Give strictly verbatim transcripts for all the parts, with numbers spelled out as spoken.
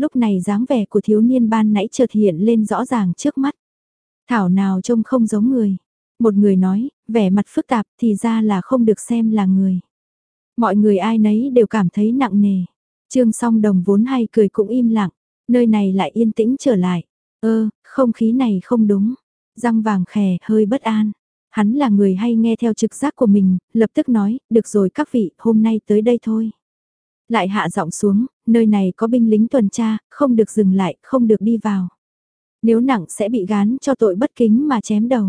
Lúc này dáng vẻ của thiếu niên ban nãy chợt hiện lên rõ ràng trước mắt. Thảo nào trông không giống người. Một người nói, vẻ mặt phức tạp thì ra là không được xem là người. Mọi người ai nấy đều cảm thấy nặng nề. Trương Song Đồng vốn hay cười cũng im lặng, nơi này lại yên tĩnh trở lại. Ơ, không khí này không đúng. Răng vàng khè, hơi bất an. Hắn là người hay nghe theo trực giác của mình, lập tức nói, được rồi các vị, hôm nay tới đây thôi. Lại hạ giọng xuống, nơi này có binh lính tuần tra, không được dừng lại, không được đi vào. Nếu nặng sẽ bị gán cho tội bất kính mà chém đầu.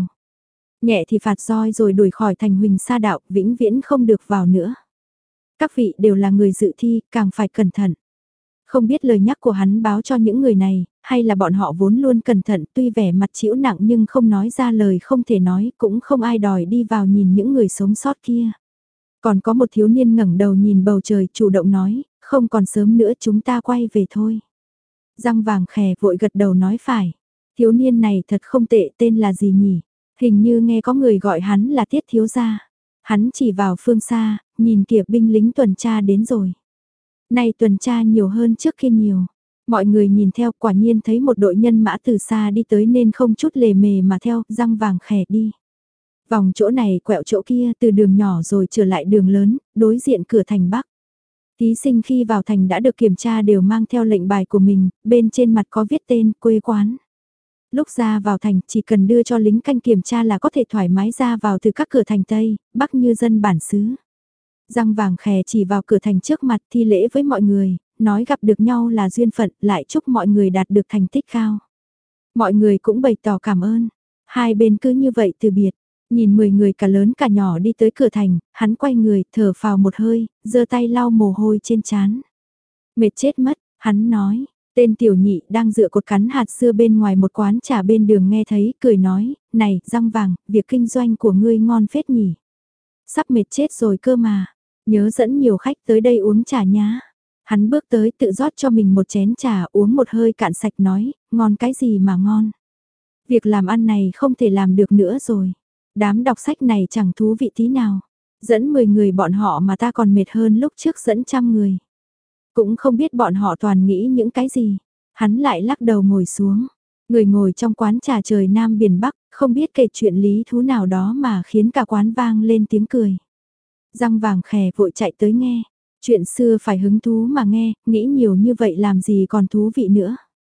Nhẹ thì phạt roi rồi đuổi khỏi thành huỳnh sa đạo, vĩnh viễn không được vào nữa. Các vị đều là người dự thi, càng phải cẩn thận. Không biết lời nhắc của hắn báo cho những người này, hay là bọn họ vốn luôn cẩn thận tuy vẻ mặt chịu nặng nhưng không nói ra lời không thể nói, cũng không ai đòi đi vào nhìn những người sống sót kia. Còn có một thiếu niên ngẩng đầu nhìn bầu trời chủ động nói, không còn sớm nữa chúng ta quay về thôi. Răng vàng khè vội gật đầu nói phải. Thiếu niên này thật không tệ, tên là gì nhỉ? Hình như nghe có người gọi hắn là Tiết thiếu gia. Hắn chỉ vào phương xa, nhìn kìa binh lính tuần tra đến rồi. Nay tuần tra nhiều hơn trước kia nhiều. Mọi người nhìn theo quả nhiên thấy một đội nhân mã từ xa đi tới nên không chút lề mề mà theo, răng vàng khè đi. Vòng chỗ này quẹo chỗ kia từ đường nhỏ rồi trở lại đường lớn, đối diện cửa thành Bắc. Thí sinh khi vào thành đã được kiểm tra đều mang theo lệnh bài của mình, bên trên mặt có viết tên, quê quán. Lúc ra vào thành chỉ cần đưa cho lính canh kiểm tra là có thể thoải mái ra vào từ các cửa thành Tây, Bắc như dân bản xứ. Răng vàng khè chỉ vào cửa thành trước mặt thi lễ với mọi người, nói gặp được nhau là duyên phận, lại chúc mọi người đạt được thành tích cao. Mọi người cũng bày tỏ cảm ơn, hai bên cứ như vậy từ biệt. Nhìn mười người cả lớn cả nhỏ đi tới cửa thành, hắn quay người, thở phào một hơi, giơ tay lau mồ hôi trên trán. Mệt chết mất, hắn nói, tên tiểu nhị đang dựa cột cắn hạt dưa bên ngoài một quán trà bên đường nghe thấy, cười nói, này, răng vàng, việc kinh doanh của ngươi ngon phết nhỉ. Sắp mệt chết rồi cơ mà, nhớ dẫn nhiều khách tới đây uống trà nhá. Hắn bước tới tự rót cho mình một chén trà uống một hơi cạn sạch nói, ngon cái gì mà ngon. Việc làm ăn này không thể làm được nữa rồi. Đám đọc sách này chẳng thú vị tí nào. Dẫn mười người bọn họ mà ta còn mệt hơn lúc trước dẫn trăm người. Cũng không biết bọn họ toàn nghĩ những cái gì. Hắn lại lắc đầu ngồi xuống. Người ngồi trong quán trà trời Nam Biển Bắc, không biết kể chuyện lý thú nào đó mà khiến cả quán vang lên tiếng cười. Răng vàng khè vội chạy tới nghe. Chuyện xưa phải hứng thú mà nghe, nghĩ nhiều như vậy làm gì còn thú vị nữa.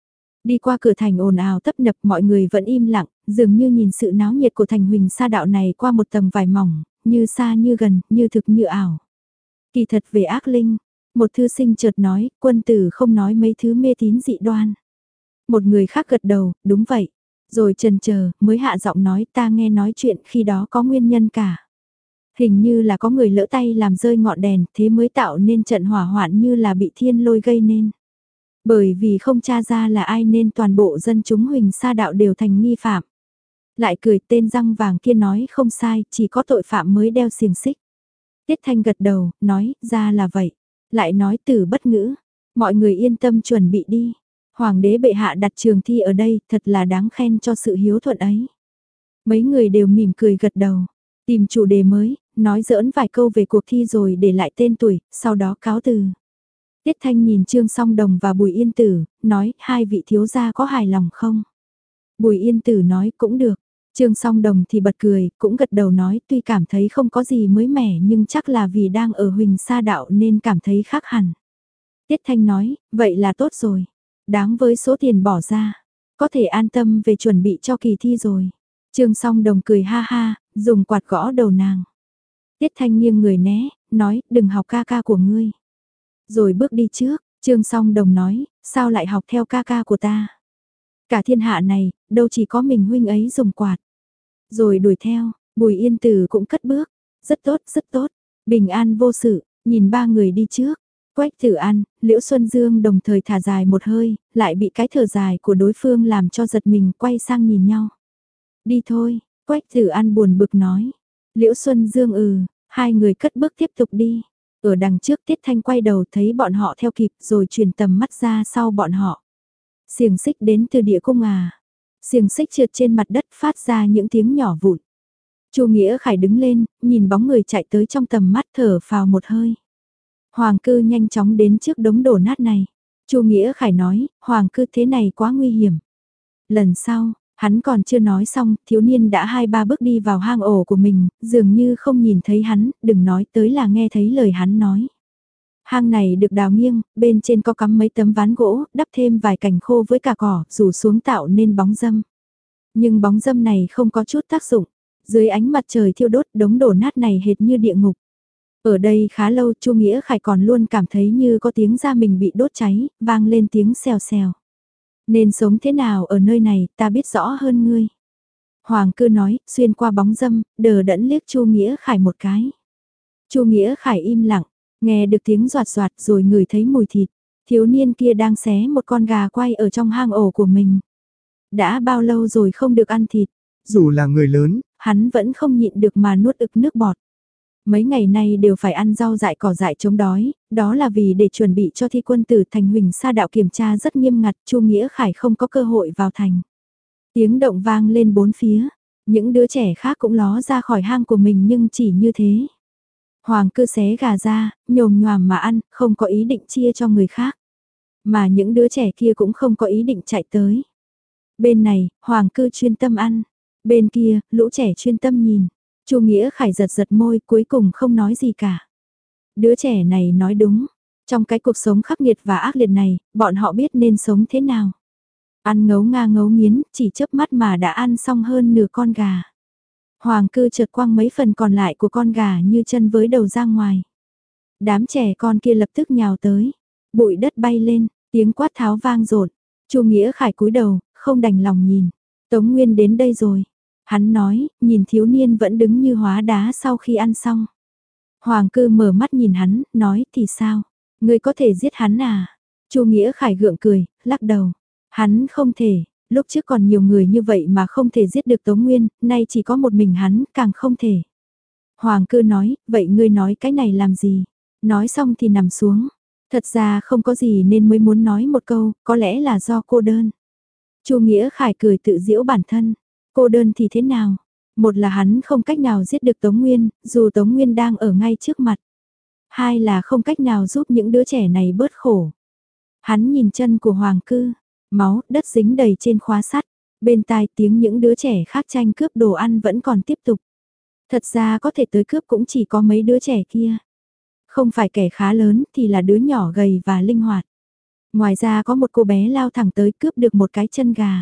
Đi qua cửa thành ồn ào tấp nập mọi người vẫn im lặng, dường như nhìn sự náo nhiệt của thành huỳnh sa đạo này qua một tầng vải mỏng, như xa như gần, như thực như ảo. Kỳ thật về ác linh, một thư sinh chợt nói, quân tử không nói mấy thứ mê tín dị đoan. Một người khác gật đầu, đúng vậy. Rồi chần chờ, mới hạ giọng nói ta nghe nói chuyện khi đó có nguyên nhân cả. Hình như là có người lỡ tay làm rơi ngọn đèn, thế mới tạo nên trận hỏa hoạn như là bị thiên lôi gây nên. Bởi vì không tra ra là ai nên toàn bộ dân chúng huỳnh sa đạo đều thành nghi phạm. Lại cười tên răng vàng kia nói không sai, chỉ có tội phạm mới đeo xiềng xích. Tiết Thanh gật đầu, nói, ra là vậy. Lại nói từ bất ngữ, mọi người yên tâm chuẩn bị đi. Hoàng đế bệ hạ đặt trường thi ở đây, thật là đáng khen cho sự hiếu thuận ấy. Mấy người đều mỉm cười gật đầu, tìm chủ đề mới, nói giỡn vài câu về cuộc thi rồi để lại tên tuổi, sau đó cáo từ. Tiết Thanh nhìn Trương Song Đồng và Bùi Yên Tử, nói, hai vị thiếu gia có hài lòng không? Bùi Yên Tử nói, cũng được. Trương Song Đồng thì bật cười, cũng gật đầu nói, tuy cảm thấy không có gì mới mẻ nhưng chắc là vì đang ở huỳnh sa đạo nên cảm thấy khác hẳn. Tiết Thanh nói, vậy là tốt rồi. Đáng với số tiền bỏ ra. Có thể an tâm về chuẩn bị cho kỳ thi rồi. Trương Song Đồng cười ha ha, dùng quạt gõ đầu nàng. Tiết Thanh nghiêng người né, nói, đừng học ca ca của ngươi. Rồi bước đi trước, Trương Song Đồng nói, sao lại học theo ca ca của ta? Cả thiên hạ này, đâu chỉ có mình huynh ấy dùng quạt. Rồi đuổi theo, Bùi Yên Tử cũng cất bước. Rất tốt, rất tốt. Bình an vô sự, nhìn ba người đi trước. Quách Tử An, Liễu Xuân Dương đồng thời thả dài một hơi, lại bị cái thở dài của đối phương làm cho giật mình quay sang nhìn nhau. Đi thôi, Quách Tử An buồn bực nói. Liễu Xuân Dương ừ, hai người cất bước tiếp tục đi. Ở đằng trước Tiết Thanh quay đầu thấy bọn họ theo kịp rồi chuyển tầm mắt ra sau bọn họ. Xiềng xích đến từ địa cung à. Xiềng xích trượt trên mặt đất phát ra những tiếng nhỏ vụn. Chu Nghĩa Khải đứng lên, nhìn bóng người chạy tới trong tầm mắt thở phào một hơi. Hoàng cư nhanh chóng đến trước đống đổ nát này. Chu Nghĩa Khải nói, Hoàng cư thế này quá nguy hiểm. Lần sau, hắn còn chưa nói xong, thiếu niên đã hai ba bước đi vào hang ổ của mình, dường như không nhìn thấy hắn, đừng nói tới là nghe thấy lời hắn nói. Hang này được đào nghiêng, bên trên có cắm mấy tấm ván gỗ, đắp thêm vài cành khô với cả cỏ, rủ xuống tạo nên bóng dâm. Nhưng bóng dâm này không có chút tác dụng, dưới ánh mặt trời thiêu đốt đống đổ nát này hệt như địa ngục. Ở đây khá lâu Chu Nghĩa Khải còn luôn cảm thấy như có tiếng da mình bị đốt cháy, vang lên tiếng xèo xèo. Nên sống thế nào ở nơi này ta biết rõ hơn ngươi. Hoàng cư nói, xuyên qua bóng dâm, đờ đẫn liếc Chu Nghĩa Khải một cái. Chu Nghĩa Khải im lặng, nghe được tiếng doạt doạt rồi ngửi thấy mùi thịt. Thiếu niên kia đang xé một con gà quay ở trong hang ổ của mình. Đã bao lâu rồi không được ăn thịt. Dù là người lớn, hắn vẫn không nhịn được mà nuốt ực nước bọt. Mấy ngày nay đều phải ăn rau dại cỏ dại chống đói, đó là vì để chuẩn bị cho thi quân tử thành Huỳnh Sa đạo kiểm tra rất nghiêm ngặt, Chu Nghĩa Khải không có cơ hội vào thành. Tiếng động vang lên bốn phía, những đứa trẻ khác cũng ló ra khỏi hang của mình nhưng chỉ như thế. Hoàng cư xé gà ra, nhồm nhoàm mà ăn, không có ý định chia cho người khác. Mà những đứa trẻ kia cũng không có ý định chạy tới. Bên này, Hoàng cư chuyên tâm ăn, bên kia, lũ trẻ chuyên tâm nhìn. Chu Nghĩa Khải giật giật môi cuối cùng không nói gì cả. Đứa trẻ này nói đúng, trong cái cuộc sống khắc nghiệt và ác liệt này, bọn họ biết nên sống thế nào. Ăn ngấu nga ngấu nghiến, chỉ chớp mắt mà đã ăn xong hơn nửa con gà. Hoàng cư chợt quăng mấy phần còn lại của con gà như chân với đầu ra ngoài. Đám trẻ con kia lập tức nhào tới, bụi đất bay lên, tiếng quát tháo vang dội. Chu Nghĩa Khải cúi đầu, không đành lòng nhìn. Tống Nguyên đến đây rồi. Hắn nói, nhìn thiếu niên vẫn đứng như hóa đá sau khi ăn xong. Hoàng cư mở mắt nhìn hắn, nói thì sao? Ngươi có thể giết hắn à? Chu Nghĩa Khải gượng cười, lắc đầu. Hắn không thể, lúc trước còn nhiều người như vậy mà không thể giết được Tống Nguyên, nay chỉ có một mình hắn, càng không thể. Hoàng cư nói, vậy ngươi nói cái này làm gì? Nói xong thì nằm xuống. Thật ra không có gì nên mới muốn nói một câu, có lẽ là do cô đơn. Chu Nghĩa Khải cười tự giễu bản thân. Cô đơn thì thế nào? Một là hắn không cách nào giết được Tống Nguyên, dù Tống Nguyên đang ở ngay trước mặt. Hai là không cách nào giúp những đứa trẻ này bớt khổ. Hắn nhìn chân của Hoàng cư, máu, đất dính đầy trên khóa sắt. Bên tai tiếng những đứa trẻ khác tranh cướp đồ ăn vẫn còn tiếp tục. Thật ra có thể tới cướp cũng chỉ có mấy đứa trẻ kia. Không phải kẻ khá lớn thì là đứa nhỏ gầy và linh hoạt. Ngoài ra có một cô bé lao thẳng tới cướp được một cái chân gà.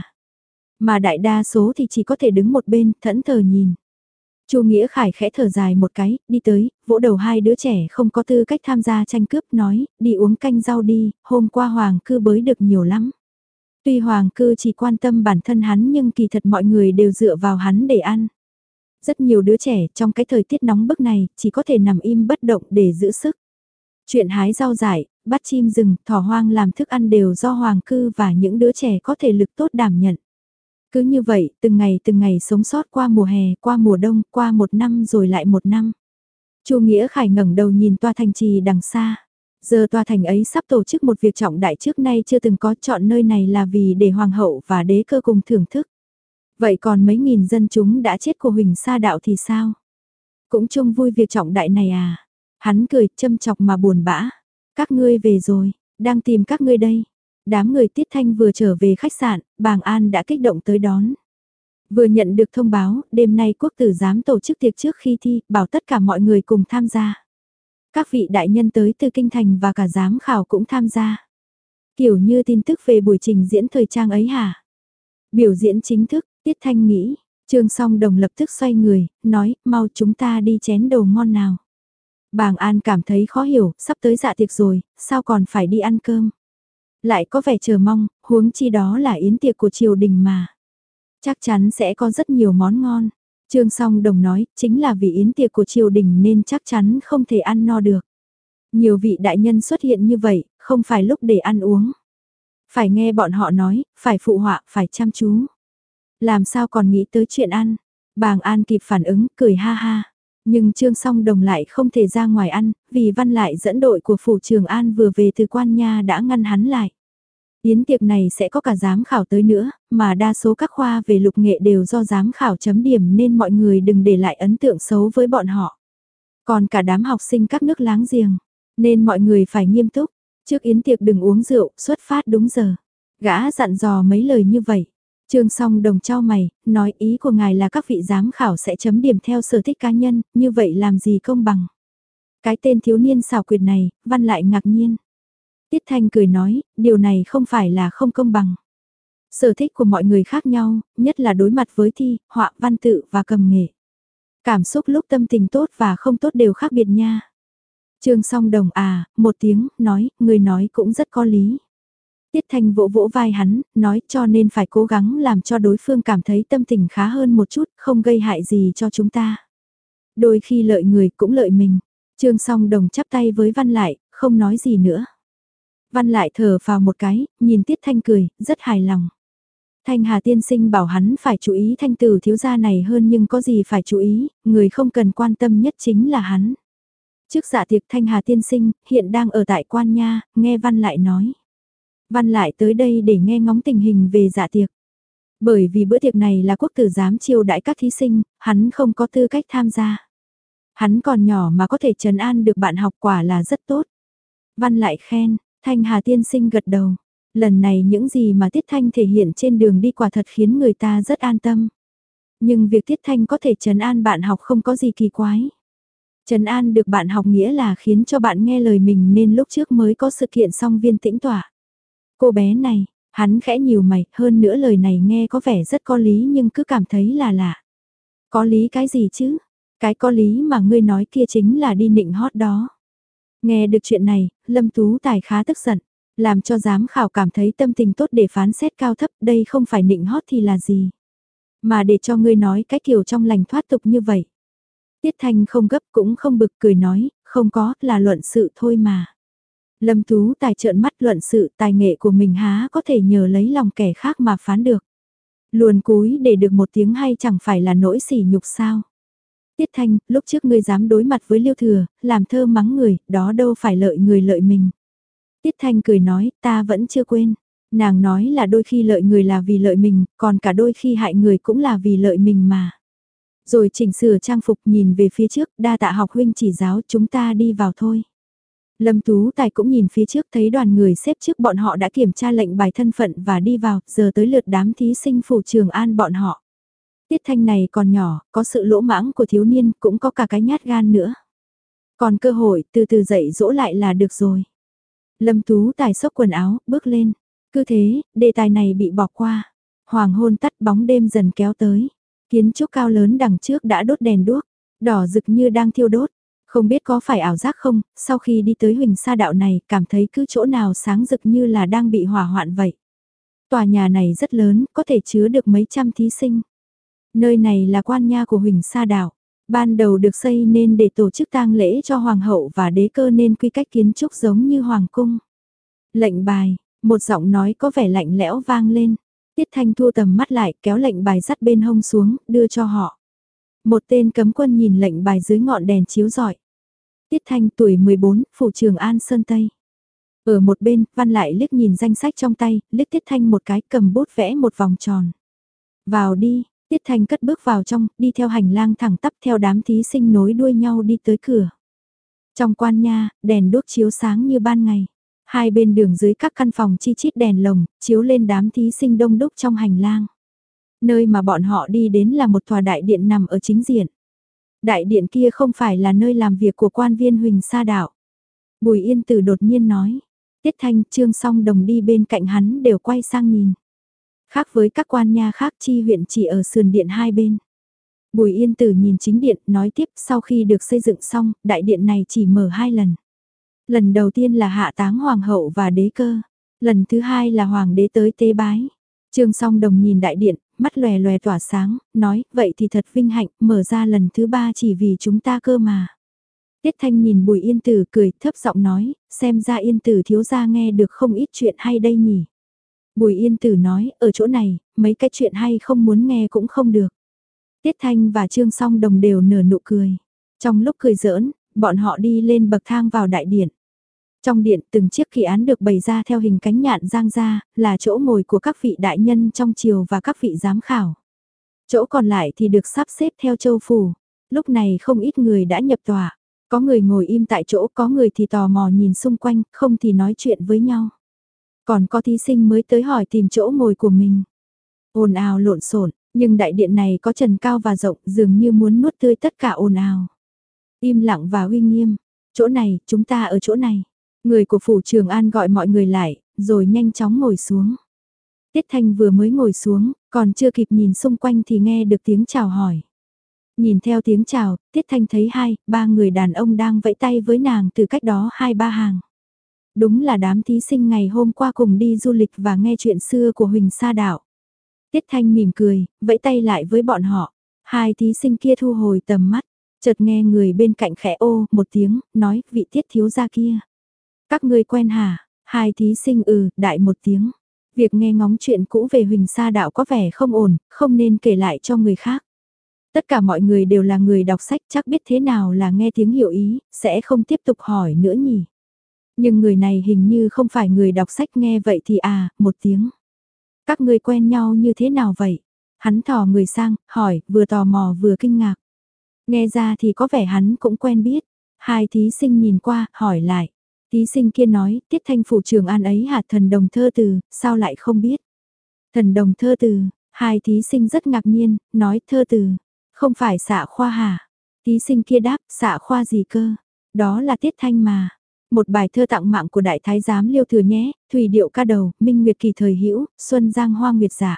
Mà đại đa số thì chỉ có thể đứng một bên, thẫn thờ nhìn. Chu Nghĩa Khải khẽ thở dài một cái, đi tới, vỗ đầu hai đứa trẻ không có tư cách tham gia tranh cướp, nói, đi uống canh rau đi, hôm qua Hoàng cư bới được nhiều lắm. Tuy Hoàng cư chỉ quan tâm bản thân hắn nhưng kỳ thật mọi người đều dựa vào hắn để ăn. Rất nhiều đứa trẻ trong cái thời tiết nóng bức này chỉ có thể nằm im bất động để giữ sức. Chuyện hái rau dại, bắt chim rừng, thỏ hoang làm thức ăn đều do Hoàng cư và những đứa trẻ có thể lực tốt đảm nhận. Cứ như vậy, từng ngày từng ngày sống sót qua mùa hè, qua mùa đông, qua một năm rồi lại một năm. Chu Nghĩa Khải ngẩng đầu nhìn tòa thành trì đằng xa. Giờ tòa thành ấy sắp tổ chức một việc trọng đại trước nay chưa từng có, chọn nơi này là vì để hoàng hậu và đế cơ cùng thưởng thức. Vậy còn mấy nghìn dân chúng đã chết của Huỳnh Sa đạo thì sao? Cũng chung vui việc trọng đại này à? Hắn cười châm chọc mà buồn bã. Các ngươi về rồi, đang tìm các ngươi đây. Đám người Tiết Thanh vừa trở về khách sạn, Bàng An đã kích động tới đón. Vừa nhận được thông báo, đêm nay quốc tử giám tổ chức tiệc trước khi thi, bảo tất cả mọi người cùng tham gia. Các vị đại nhân tới từ kinh thành và cả giám khảo cũng tham gia. Kiểu như tin tức về buổi trình diễn thời trang ấy hả? Biểu diễn chính thức, Tiết Thanh nghĩ, Trương Song Đồng lập tức xoay người, nói, mau chúng ta đi chén đồ ngon nào. Bàng An cảm thấy khó hiểu, sắp tới dạ tiệc rồi, sao còn phải đi ăn cơm? Lại có vẻ chờ mong, huống chi đó là yến tiệc của triều đình mà. Chắc chắn sẽ có rất nhiều món ngon. Trương Song Đồng nói, chính là vì yến tiệc của triều đình nên chắc chắn không thể ăn no được. Nhiều vị đại nhân xuất hiện như vậy, không phải lúc để ăn uống. Phải nghe bọn họ nói, phải phụ họa, phải chăm chú. Làm sao còn nghĩ tới chuyện ăn? Bàng An kịp phản ứng, cười ha ha. Nhưng Trương Song Đồng lại không thể ra ngoài ăn, vì Văn lại dẫn đội của phủ Trường An vừa về từ Quan Nha đã ngăn hắn lại. Yến tiệc này sẽ có cả giám khảo tới nữa, mà đa số các khoa về lục nghệ đều do giám khảo chấm điểm nên mọi người đừng để lại ấn tượng xấu với bọn họ. Còn cả đám học sinh các nước láng giềng, nên mọi người phải nghiêm túc. Trước yến tiệc đừng uống rượu, xuất phát đúng giờ. Gã dặn dò mấy lời như vậy. Trương Song Đồng trao mày, nói ý của ngài là các vị giám khảo sẽ chấm điểm theo sở thích cá nhân, như vậy làm gì công bằng. Cái tên thiếu niên xảo quyệt này, Văn lại ngạc nhiên. Tiết Thanh cười nói, điều này không phải là không công bằng. Sở thích của mọi người khác nhau, nhất là đối mặt với thi, họa, văn tự và cầm nghệ. Cảm xúc lúc tâm tình tốt và không tốt đều khác biệt nha. Trương Song Đồng à, một tiếng, nói, người nói cũng rất có lý. Tiết Thanh vỗ vỗ vai hắn, nói cho nên phải cố gắng làm cho đối phương cảm thấy tâm tình khá hơn một chút, không gây hại gì cho chúng ta. Đôi khi lợi người cũng lợi mình. Trương Song Đồng chắp tay với Văn Lại, không nói gì nữa. Văn Lại thở vào một cái, nhìn Tiết Thanh cười, rất hài lòng. Thanh Hà tiên sinh bảo hắn phải chú ý Thanh tử thiếu gia này hơn, nhưng có gì phải chú ý, người không cần quan tâm nhất chính là hắn. Trước dạ tiệc Thanh Hà tiên sinh, hiện đang ở tại Quan Nha, nghe Văn Lại nói. Văn Lại tới đây để nghe ngóng tình hình về dạ tiệc. Bởi vì bữa tiệc này là quốc tử giám chiêu đãi các thí sinh, hắn không có tư cách tham gia. Hắn còn nhỏ mà có thể trấn an được bạn học, quả là rất tốt. Văn Lại khen, Thanh Hà tiên sinh gật đầu. Lần này những gì mà Tiết Thanh thể hiện trên đường đi quả thật khiến người ta rất an tâm. Nhưng việc Tiết Thanh có thể trấn an bạn học không có gì kỳ quái. Trấn an được bạn học nghĩa là khiến cho bạn nghe lời mình, nên lúc trước mới có sự kiện song viên tĩnh tỏa. Cô bé này, hắn khẽ nhíu mày, hơn nữa lời này nghe có vẻ rất có lý nhưng cứ cảm thấy là lạ. Có lý cái gì chứ? Cái có lý mà ngươi nói kia chính là đi nịnh hót đó. Nghe được chuyện này, Lâm Tú Tài khá tức giận, làm cho giám khảo cảm thấy tâm tình tốt để phán xét cao thấp, đây không phải nịnh hót thì là gì. Mà để cho ngươi nói cái kiểu trong lành thoát tục như vậy. Tiết Thanh không gấp cũng không bực, cười nói, không có, là luận sự thôi mà. Lâm Tú Tài trợn mắt, luận sự, tài nghệ của mình há có thể nhờ lấy lòng kẻ khác mà phán được. Luồn cúi để được một tiếng hay chẳng phải là nỗi sỉ nhục sao. Tiết Thanh, lúc trước ngươi dám đối mặt với Liêu Thừa, làm thơ mắng người, đó đâu phải lợi người lợi mình. Tiết Thanh cười nói, ta vẫn chưa quên. Nàng nói là đôi khi lợi người là vì lợi mình, còn cả đôi khi hại người cũng là vì lợi mình mà. Rồi chỉnh sửa trang phục, nhìn về phía trước, đa tạ học huynh chỉ giáo, chúng ta đi vào thôi. Lâm Tú Tài cũng nhìn phía trước, thấy đoàn người xếp trước bọn họ đã kiểm tra lệnh bài thân phận và đi vào, giờ tới lượt đám thí sinh phủ Trường An bọn họ. Tiết Thanh này còn nhỏ, có sự lỗ mãng của thiếu niên, cũng có cả cái nhát gan nữa. Còn cơ hội, từ từ dạy dỗ lại là được rồi. Lâm Tú Tài xốc quần áo, bước lên. Cứ thế, đề tài này bị bỏ qua. Hoàng hôn tắt, bóng đêm dần kéo tới. Kiến trúc cao lớn đằng trước đã đốt đèn đuốc, đỏ rực như đang thiêu đốt. Không biết có phải ảo giác không, sau khi đi tới Huỳnh Sa Đạo này, cảm thấy cứ chỗ nào sáng rực như là đang bị hỏa hoạn vậy. Tòa nhà này rất lớn, có thể chứa được mấy trăm thí sinh. Nơi này là quan nha của Huỳnh Sa Đạo. Ban đầu được xây nên để tổ chức tang lễ cho hoàng hậu và đế cơ, nên quy cách kiến trúc giống như hoàng cung. Lệnh bài, một giọng nói có vẻ lạnh lẽo vang lên. Tiết Thanh thu tầm mắt lại, kéo lệnh bài dắt bên hông xuống, đưa cho họ. Một tên cấm quân nhìn lệnh bài dưới ngọn đèn chiếu rọi. Tiết Thanh tuổi mười bốn, phủ Trường An Sơn Tây. Ở một bên, Văn lại liếc nhìn danh sách trong tay, liếc Tiết Thanh một cái, cầm bút vẽ một vòng tròn. Vào đi, Tiết Thanh cất bước vào trong, đi theo hành lang thẳng tắp theo đám thí sinh nối đuôi nhau đi tới cửa. Trong quan nha, đèn đuốc chiếu sáng như ban ngày. Hai bên đường dưới các căn phòng chi chít đèn lồng, chiếu lên đám thí sinh đông đúc trong hành lang. Nơi mà bọn họ đi đến là một tòa đại điện nằm ở chính diện. Đại điện kia không phải là nơi làm việc của quan viên Huỳnh Sa Đạo. Bùi Yên Tử đột nhiên nói. Tiết Thanh, Trương Song Đồng đi bên cạnh hắn đều quay sang nhìn. Khác với các quan nha khác, chi huyện chỉ ở sườn điện hai bên. Bùi Yên Tử nhìn chính điện, nói tiếp, sau khi được xây dựng xong, đại điện này chỉ mở hai lần. Lần đầu tiên là hạ táng hoàng hậu và đế cơ. Lần thứ hai là hoàng đế tới tế bái. Trương Song Đồng nhìn đại điện, mắt lòe lòe tỏa sáng, nói, vậy thì thật vinh hạnh, mở ra lần thứ ba chỉ vì chúng ta cơ mà. Tiết Thanh nhìn Bùi Yên Tử cười, thấp giọng nói, xem ra Yên Tử thiếu gia nghe được không ít chuyện hay đây nhỉ. Bùi Yên Tử nói, ở chỗ này, mấy cái chuyện hay không muốn nghe cũng không được. Tiết Thanh và Trương Song Đồng đều nở nụ cười. Trong lúc cười giỡn, bọn họ đi lên bậc thang vào đại điện. Trong điện, từng chiếc kỳ án được bày ra theo hình cánh nhạn giang ra, là chỗ ngồi của các vị đại nhân trong triều và các vị giám khảo. Chỗ còn lại thì được sắp xếp theo châu phủ. Lúc này không ít người đã nhập tòa. Có người ngồi im tại chỗ, có người thì tò mò nhìn xung quanh, không thì nói chuyện với nhau. Còn có thí sinh mới tới hỏi tìm chỗ ngồi của mình. Ồn ào lộn xộn, nhưng đại điện này có trần cao và rộng, dường như muốn nuốt tươi tất cả ồn ào. Im lặng và uy nghiêm, chỗ này, chúng ta ở chỗ này. Người của phủ Trường An gọi mọi người lại, rồi nhanh chóng ngồi xuống. Tiết Thanh vừa mới ngồi xuống, còn chưa kịp nhìn xung quanh thì nghe được tiếng chào hỏi. Nhìn theo tiếng chào, Tiết Thanh thấy hai, ba người đàn ông đang vẫy tay với nàng từ cách đó hai ba hàng. Đúng là đám thí sinh ngày hôm qua cùng đi du lịch và nghe chuyện xưa của Huỳnh Sa Đạo. Tiết Thanh mỉm cười, vẫy tay lại với bọn họ. Hai thí sinh kia thu hồi tầm mắt, chợt nghe người bên cạnh khẽ ô một tiếng, nói vị Tiết thiếu gia kia. Các ngươi quen hả? Hai thí sinh ừ, đại một tiếng. Việc nghe ngóng chuyện cũ về Huỳnh Sa Đạo có vẻ không ổn, không nên kể lại cho người khác. Tất cả mọi người đều là người đọc sách, chắc biết thế nào là nghe tiếng hiểu ý, sẽ không tiếp tục hỏi nữa nhỉ. Nhưng người này hình như không phải người đọc sách, nghe vậy thì à, một tiếng. Các ngươi quen nhau như thế nào vậy? Hắn thò người sang, hỏi, vừa tò mò vừa kinh ngạc. Nghe ra thì có vẻ hắn cũng quen biết. Hai thí sinh nhìn qua, hỏi lại. Thí sinh kia nói, Tiết Thanh phủ Trường An ấy hạt thần đồng thơ từ, sao lại không biết? Thần đồng thơ từ, hai thí sinh rất ngạc nhiên, nói thơ từ, không phải xạ khoa hả? Thí sinh kia đáp, xạ khoa gì cơ? Đó là Tiết Thanh mà. Một bài thơ tặng mạng của đại thái giám Liêu Thừa nhé, thủy điệu ca đầu, minh nguyệt kỳ thời hữu, xuân giang hoa nguyệt dạ.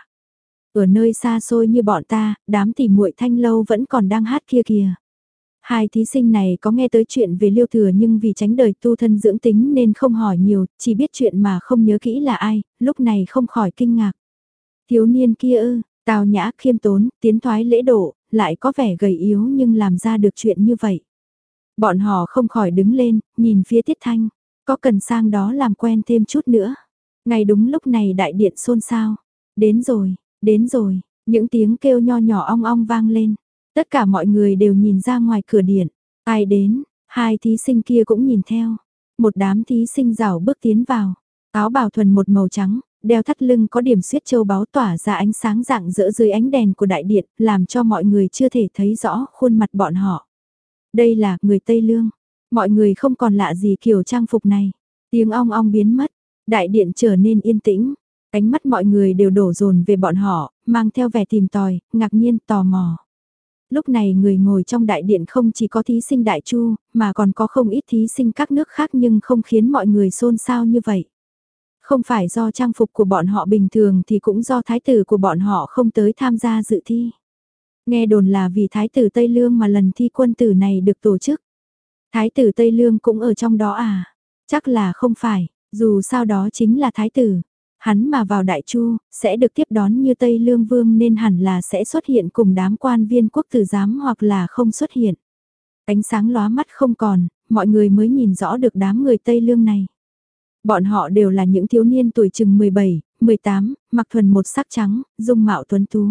Ở nơi xa xôi như bọn ta, đám tỉ muội Thanh lâu vẫn còn đang hát kia kìa. Hai thí sinh này có nghe tới chuyện về Liêu Thừa nhưng vì tránh đời tu thân dưỡng tính nên không hỏi nhiều, chỉ biết chuyện mà không nhớ kỹ là ai, lúc này không khỏi kinh ngạc. Thiếu niên kia ư, tào nhã khiêm tốn, tiến thoái lễ độ, lại có vẻ gầy yếu nhưng làm ra được chuyện như vậy. Bọn họ không khỏi đứng lên, nhìn phía Tiết Thanh, có cần sang đó làm quen thêm chút nữa. Ngay đúng lúc này đại điện xôn xao, đến rồi, đến rồi, những tiếng kêu nho nhỏ ong ong vang lên. Tất cả mọi người đều nhìn ra ngoài cửa điện, ai đến, hai thí sinh kia cũng nhìn theo. Một đám thí sinh rảo bước tiến vào, áo bào thuần một màu trắng, đeo thắt lưng có điểm xuyết châu báu tỏa ra ánh sáng rạng rỡ dưới ánh đèn của đại điện, làm cho mọi người chưa thể thấy rõ khuôn mặt bọn họ. Đây là người Tây Lương, mọi người không còn lạ gì kiểu trang phục này. Tiếng ong ong biến mất, đại điện trở nên yên tĩnh, ánh mắt mọi người đều đổ dồn về bọn họ, mang theo vẻ tìm tòi, ngạc nhiên, tò mò. Lúc này người ngồi trong đại điện không chỉ có thí sinh Đại Chu, mà còn có không ít thí sinh các nước khác nhưng không khiến mọi người xôn xao như vậy. Không phải do trang phục của bọn họ bình thường thì cũng do thái tử của bọn họ không tới tham gia dự thi. Nghe đồn là vì thái tử Tây Lương mà lần thi quân tử này được tổ chức. Thái tử Tây Lương cũng ở trong đó à? Chắc là không phải, dù sao đó chính là thái tử. Hắn mà vào Đại Chu, sẽ được tiếp đón như Tây Lương Vương nên hẳn là sẽ xuất hiện cùng đám quan viên quốc tử giám hoặc là không xuất hiện. Ánh sáng lóa mắt không còn, mọi người mới nhìn rõ được đám người Tây Lương này. Bọn họ đều là những thiếu niên tuổi chừng mười bảy, mười tám, mặc thuần một sắc trắng, dung mạo tuấn tú.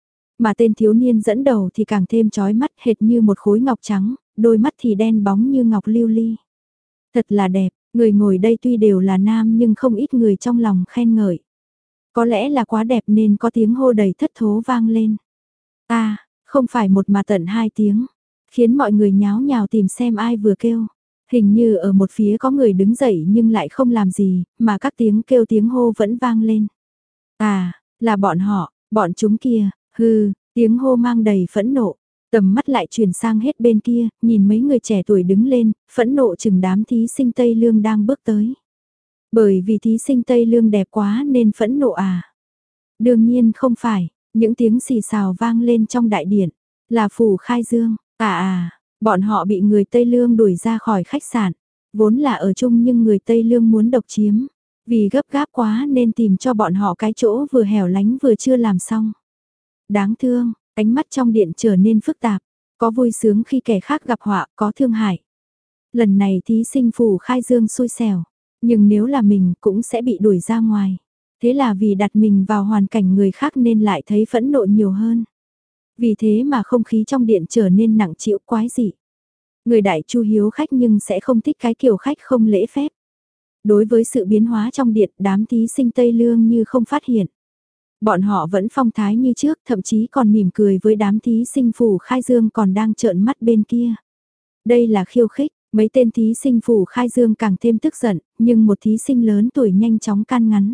Mà tên thiếu niên dẫn đầu thì càng thêm chói mắt hệt như một khối ngọc trắng, đôi mắt thì đen bóng như ngọc lưu ly. Thật là đẹp, người ngồi đây tuy đều là nam nhưng không ít người trong lòng khen ngợi. Có lẽ là quá đẹp nên có tiếng hô đầy thất thố vang lên. À, không phải một mà tận hai tiếng, khiến mọi người nháo nhào tìm xem ai vừa kêu. Hình như ở một phía có người đứng dậy nhưng lại không làm gì, mà các tiếng kêu tiếng hô vẫn vang lên. À, là bọn họ, bọn chúng kia, hừ, tiếng hô mang đầy phẫn nộ. Tầm mắt lại chuyển sang hết bên kia, nhìn mấy người trẻ tuổi đứng lên, phẫn nộ chừng đám thí sinh Tây Lương đang bước tới. Bởi vì thí sinh Tây Lương đẹp quá nên phẫn nộ à? Đương nhiên không phải, những tiếng xì xào vang lên trong đại điện, là phủ khai dương, à à, bọn họ bị người Tây Lương đuổi ra khỏi khách sạn, vốn là ở chung nhưng người Tây Lương muốn độc chiếm, vì gấp gáp quá nên tìm cho bọn họ cái chỗ vừa hẻo lánh vừa chưa làm xong. Đáng thương, ánh mắt trong điện trở nên phức tạp, có vui sướng khi kẻ khác gặp họa, có thương hại. Lần này thí sinh phủ khai dương xui xẻo, nhưng nếu là mình cũng sẽ bị đuổi ra ngoài. Thế là vì đặt mình vào hoàn cảnh người khác nên lại thấy phẫn nộ nhiều hơn. Vì thế mà không khí trong điện trở nên nặng trĩu quái dị. Người Đại Chu hiếu khách nhưng sẽ không thích cái kiểu khách không lễ phép. Đối với sự biến hóa trong điện, đám thí sinh Tây Lương như không phát hiện. Bọn họ vẫn phong thái như trước, thậm chí còn mỉm cười với đám thí sinh phủ khai dương còn đang trợn mắt bên kia. Đây là khiêu khích, mấy tên thí sinh phủ khai dương càng thêm tức giận, nhưng một thí sinh lớn tuổi nhanh chóng can ngắn.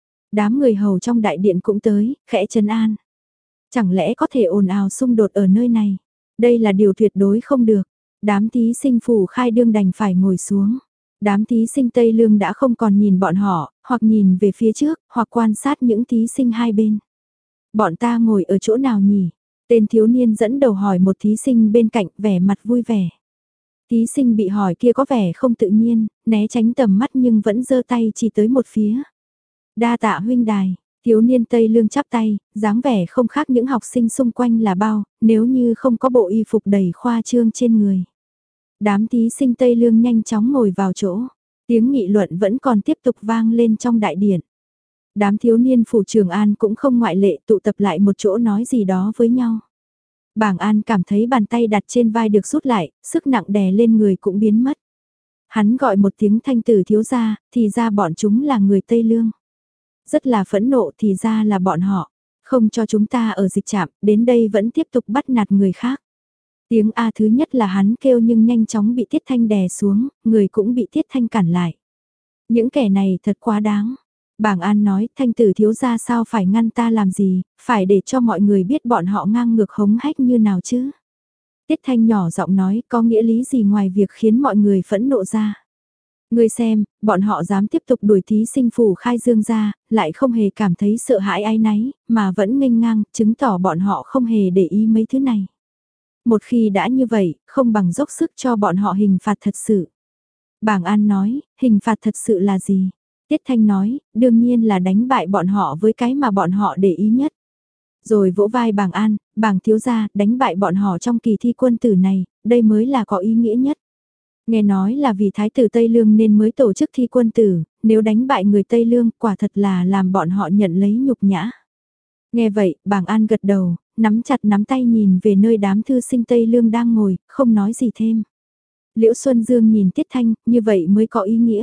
Đám người hầu trong đại điện cũng tới, khẽ trấn an. Chẳng lẽ có thể ồn ào xung đột ở nơi này? Đây là điều tuyệt đối không được. Đám thí sinh phủ khai đương đành phải ngồi xuống. Đám thí sinh Tây Lương đã không còn nhìn bọn họ, hoặc nhìn về phía trước, hoặc quan sát những thí sinh hai bên. Bọn ta ngồi ở chỗ nào nhỉ? Tên thiếu niên dẫn đầu hỏi một thí sinh bên cạnh, vẻ mặt vui vẻ. Thí sinh bị hỏi kia có vẻ không tự nhiên, né tránh tầm mắt nhưng vẫn giơ tay chỉ tới một phía. Đa tạ huynh đài, thiếu niên Tây Lương chắp tay, dáng vẻ không khác những học sinh xung quanh là bao, nếu như không có bộ y phục đầy khoa trương trên người. Đám thí sinh Tây Lương nhanh chóng ngồi vào chỗ, tiếng nghị luận vẫn còn tiếp tục vang lên trong đại điện. Đám thiếu niên phủ Trường An cũng không ngoại lệ, tụ tập lại một chỗ nói gì đó với nhau. Bảng An cảm thấy bàn tay đặt trên vai được rút lại, sức nặng đè lên người cũng biến mất. Hắn gọi một tiếng thanh tử thiếu gia, thì ra bọn chúng là người Tây Lương. Rất là phẫn nộ, thì ra là bọn họ, không cho chúng ta ở dịch trạm, đến đây vẫn tiếp tục bắt nạt người khác. Tiếng A thứ nhất là hắn kêu nhưng nhanh chóng bị Tiết Thanh đè xuống, người cũng bị Tiết Thanh cản lại. Những kẻ này thật quá đáng. Bảng An nói, Thanh tử thiếu gia sao phải ngăn ta làm gì, phải để cho mọi người biết bọn họ ngang ngược hống hách như nào chứ. Tiết Thanh nhỏ giọng nói, có nghĩa lý gì ngoài việc khiến mọi người phẫn nộ ra. Ngươi xem, bọn họ dám tiếp tục đuổi thí sinh phủ khai dương ra, lại không hề cảm thấy sợ hãi áy náy, mà vẫn nghênh ngang, chứng tỏ bọn họ không hề để ý mấy thứ này. Một khi đã như vậy, không bằng dốc sức cho bọn họ hình phạt thật sự. Bảng An nói, hình phạt thật sự là gì? Tiết Thanh nói, đương nhiên là đánh bại bọn họ với cái mà bọn họ để ý nhất. Rồi vỗ vai Bảng An, Bảng thiếu gia, đánh bại bọn họ trong kỳ thi quân tử này, đây mới là có ý nghĩa nhất. Nghe nói là vì Thái tử Tây Lương nên mới tổ chức thi quân tử, nếu đánh bại người Tây Lương quả thật là làm bọn họ nhận lấy nhục nhã. Nghe vậy, Bảng An gật đầu, nắm chặt nắm tay nhìn về nơi đám thư sinh Tây Lương đang ngồi, không nói gì thêm. Liễu Xuân Dương nhìn Tiết Thanh, như vậy mới có ý nghĩa.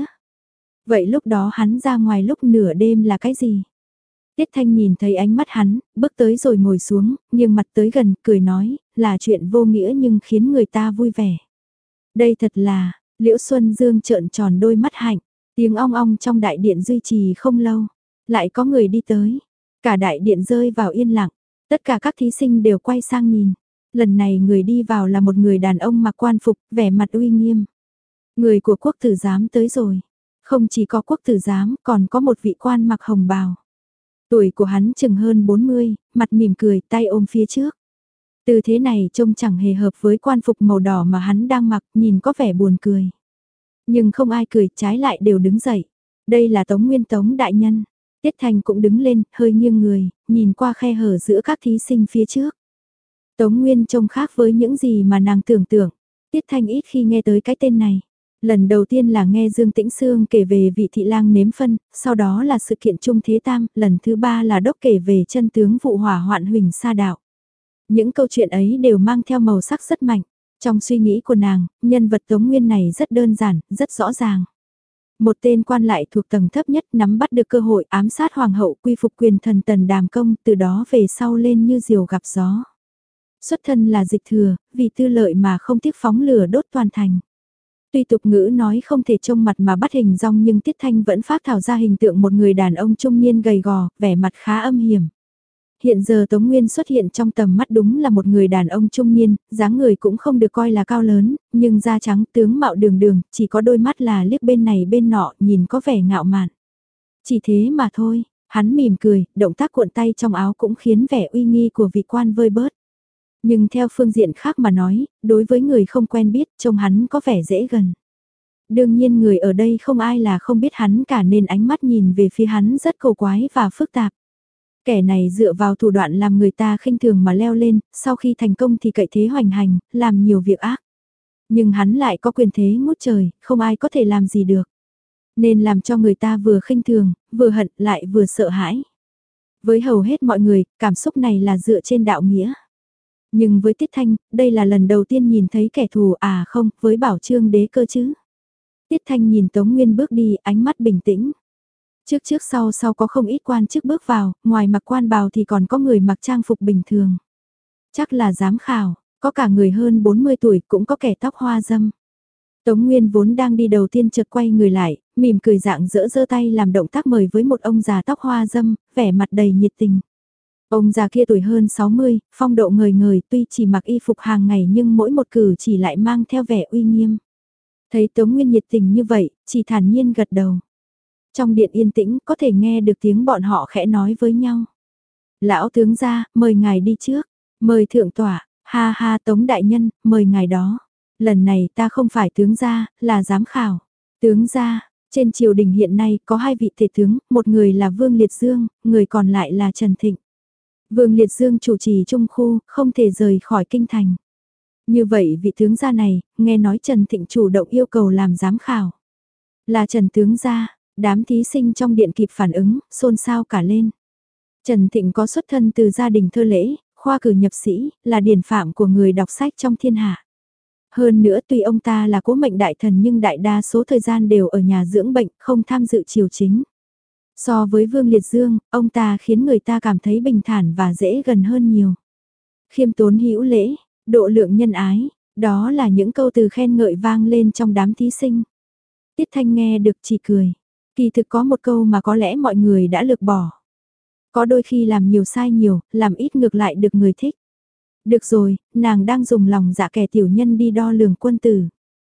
Vậy lúc đó hắn ra ngoài lúc nửa đêm là cái gì? Tiết Thanh nhìn thấy ánh mắt hắn, bước tới rồi ngồi xuống, nghiêng mặt tới gần, cười nói, là chuyện vô nghĩa nhưng khiến người ta vui vẻ. Đây thật là, Liễu Xuân Dương trợn tròn đôi mắt hạnh, tiếng ong ong trong đại điện duy trì không lâu, lại có người đi tới, cả đại điện rơi vào yên lặng, tất cả các thí sinh đều quay sang nhìn, lần này người đi vào là một người đàn ông mặc quan phục, vẻ mặt uy nghiêm. Người của quốc tử giám tới rồi, không chỉ có quốc tử giám còn có một vị quan mặc hồng bào. Tuổi của hắn chừng hơn bốn mươi, mặt mỉm cười, tay ôm phía trước. Từ thế này trông chẳng hề hợp với quan phục màu đỏ mà hắn đang mặc, nhìn có vẻ buồn cười. Nhưng không ai cười, trái lại đều đứng dậy. Đây là Tống Nguyên Tống đại nhân. Tiết Thanh cũng đứng lên, hơi nghiêng người, nhìn qua khe hở giữa các thí sinh phía trước. Tống Nguyên trông khác với những gì mà nàng tưởng tượng. Tiết Thanh ít khi nghe tới cái tên này. Lần đầu tiên là nghe Dương Tĩnh Sương kể về vị thị lang nếm phân, sau đó là sự kiện Trung Thế Tam, lần thứ ba là đốc kể về chân tướng vụ hỏa hoạn Huỳnh Sa Đạo. Những câu chuyện ấy đều mang theo màu sắc rất mạnh. Trong suy nghĩ của nàng, nhân vật Tống Nguyên này rất đơn giản, rất rõ ràng. Một tên quan lại thuộc tầng thấp nhất nắm bắt được cơ hội ám sát hoàng hậu quy phục quyền thần Tần Đàm Công, từ đó về sau lên như diều gặp gió. Xuất thân là dịch thừa, vì tư lợi mà không tiếc phóng lửa đốt toàn thành. Tuy tục ngữ nói không thể trông mặt mà bắt hình dong nhưng Tiết Thanh vẫn phác thảo ra hình tượng một người đàn ông trung niên gầy gò, vẻ mặt khá âm hiểm. Hiện giờ Tống Nguyên xuất hiện trong tầm mắt đúng là một người đàn ông trung niên, dáng người cũng không được coi là cao lớn, nhưng da trắng tướng mạo đường đường, chỉ có đôi mắt là liếc bên này bên nọ, nhìn có vẻ ngạo mạn. Chỉ thế mà thôi, hắn mỉm cười, động tác cuộn tay trong áo cũng khiến vẻ uy nghi của vị quan vơi bớt. Nhưng theo phương diện khác mà nói, đối với người không quen biết, trông hắn có vẻ dễ gần. Đương nhiên người ở đây không ai là không biết hắn cả nên ánh mắt nhìn về phía hắn rất cầu quái và phức tạp. Kẻ này dựa vào thủ đoạn làm người ta khinh thường mà leo lên, sau khi thành công thì cậy thế hoành hành, làm nhiều việc ác. Nhưng hắn lại có quyền thế ngút trời, không ai có thể làm gì được. Nên làm cho người ta vừa khinh thường, vừa hận lại vừa sợ hãi. Với hầu hết mọi người, cảm xúc này là dựa trên đạo nghĩa. Nhưng với Tiết Thanh, đây là lần đầu tiên nhìn thấy kẻ thù à không, với Bảo Trương đế cơ chứ. Tiết Thanh nhìn Tống Nguyên bước đi, ánh mắt bình tĩnh. Trước trước sau sau có không ít quan chức bước vào, ngoài mặc quan bào thì còn có người mặc trang phục bình thường. Chắc là giám khảo, Có cả người hơn bốn mươi tuổi, cũng có kẻ tóc hoa râm. Tống Nguyên vốn đang đi đầu tiên chợt quay người lại, mỉm cười dạng dỡ giơ tay làm động tác mời với một ông già tóc hoa râm, vẻ mặt đầy nhiệt tình. Ông già kia tuổi hơn sáu mươi, phong độ ngời ngời, tuy chỉ mặc y phục hàng ngày nhưng mỗi một cử chỉ lại mang theo vẻ uy nghiêm. Thấy Tống Nguyên nhiệt tình như vậy, chỉ thản nhiên gật đầu. Trong điện yên tĩnh có thể nghe được tiếng bọn họ khẽ nói với nhau. Lão tướng gia, mời ngài đi trước, mời thượng tọa, ha ha Tống đại nhân, mời ngài đó. Lần này ta không phải tướng gia, là giám khảo. Tướng gia, trên triều đình hiện nay có hai vị tể tướng, một người là Vương Liệt Dương, người còn lại là Trần Thịnh. Vương Liệt Dương chủ trì trung khu, không thể rời khỏi kinh thành. Như vậy vị tướng gia này, nghe nói Trần Thịnh chủ động yêu cầu làm giám khảo. Là Trần tướng gia, đám thí sinh trong điện kịp phản ứng, xôn xao cả lên. Trần Thịnh có xuất thân từ gia đình thơ lễ, khoa cử nhập sĩ, là điển phạm của người đọc sách trong thiên hạ. Hơn nữa tuy ông ta là cố mệnh đại thần nhưng đại đa số thời gian đều ở nhà dưỡng bệnh, không tham dự triều chính. So với Vương Liệt Dương, ông ta khiến người ta cảm thấy bình thản và dễ gần hơn nhiều. Khiêm tốn hữu lễ, độ lượng nhân ái, đó là những câu từ khen ngợi vang lên trong đám thí sinh. Tiết Thanh nghe được chỉ cười. Kỳ thực có một câu mà có lẽ mọi người đã lược bỏ. Có đôi khi làm nhiều sai nhiều, làm ít ngược lại được người thích. Được rồi, nàng đang dùng lòng dạ kẻ tiểu nhân đi đo lường quân tử.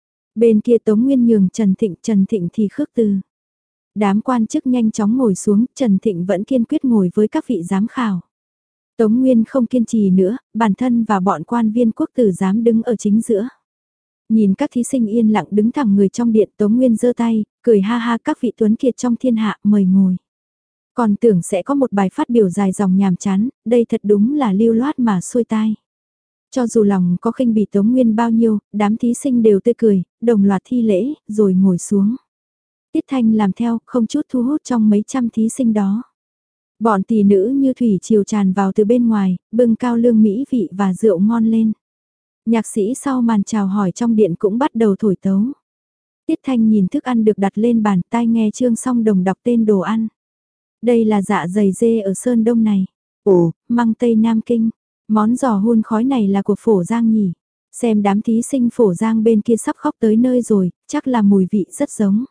Bên kia Tống Nguyên nhường Trần Thịnh, Trần Thịnh thì khước từ. Đám quan chức nhanh chóng ngồi xuống, Trần Thịnh vẫn kiên quyết ngồi với các vị giám khảo. Tống Nguyên không kiên trì nữa, bản thân và bọn quan viên quốc tử giám đứng ở chính giữa. Nhìn các thí sinh yên lặng đứng thẳng người trong điện, Tống Nguyên giơ tay, cười ha ha các vị tuấn kiệt trong thiên hạ mời ngồi. Còn tưởng sẽ có một bài phát biểu dài dòng nhàm chán, đây thật đúng là lưu loát mà xuôi tai. Cho dù lòng có khinh bỉ Tống Nguyên bao nhiêu, đám thí sinh đều tươi cười, đồng loạt thi lễ, rồi ngồi xuống. Tiết Thanh làm theo, không chút thu hút trong mấy trăm thí sinh đó. Bọn tỷ nữ như thủy triều tràn vào từ bên ngoài, bưng cao lương mỹ vị và rượu ngon lên. Nhạc sĩ sau màn chào hỏi trong điện cũng bắt đầu thổi tấu. Tiết Thanh nhìn thức ăn được đặt lên bàn, tai nghe Trương Song Đồng đọc tên đồ ăn. Đây là dạ dày dê ở Sơn Đông này. Ồ, măng Tây Nam Kinh. Món giò hun khói này là của Phổ Giang nhỉ. Xem đám thí sinh Phổ Giang bên kia sắp khóc tới nơi rồi, chắc là mùi vị rất giống.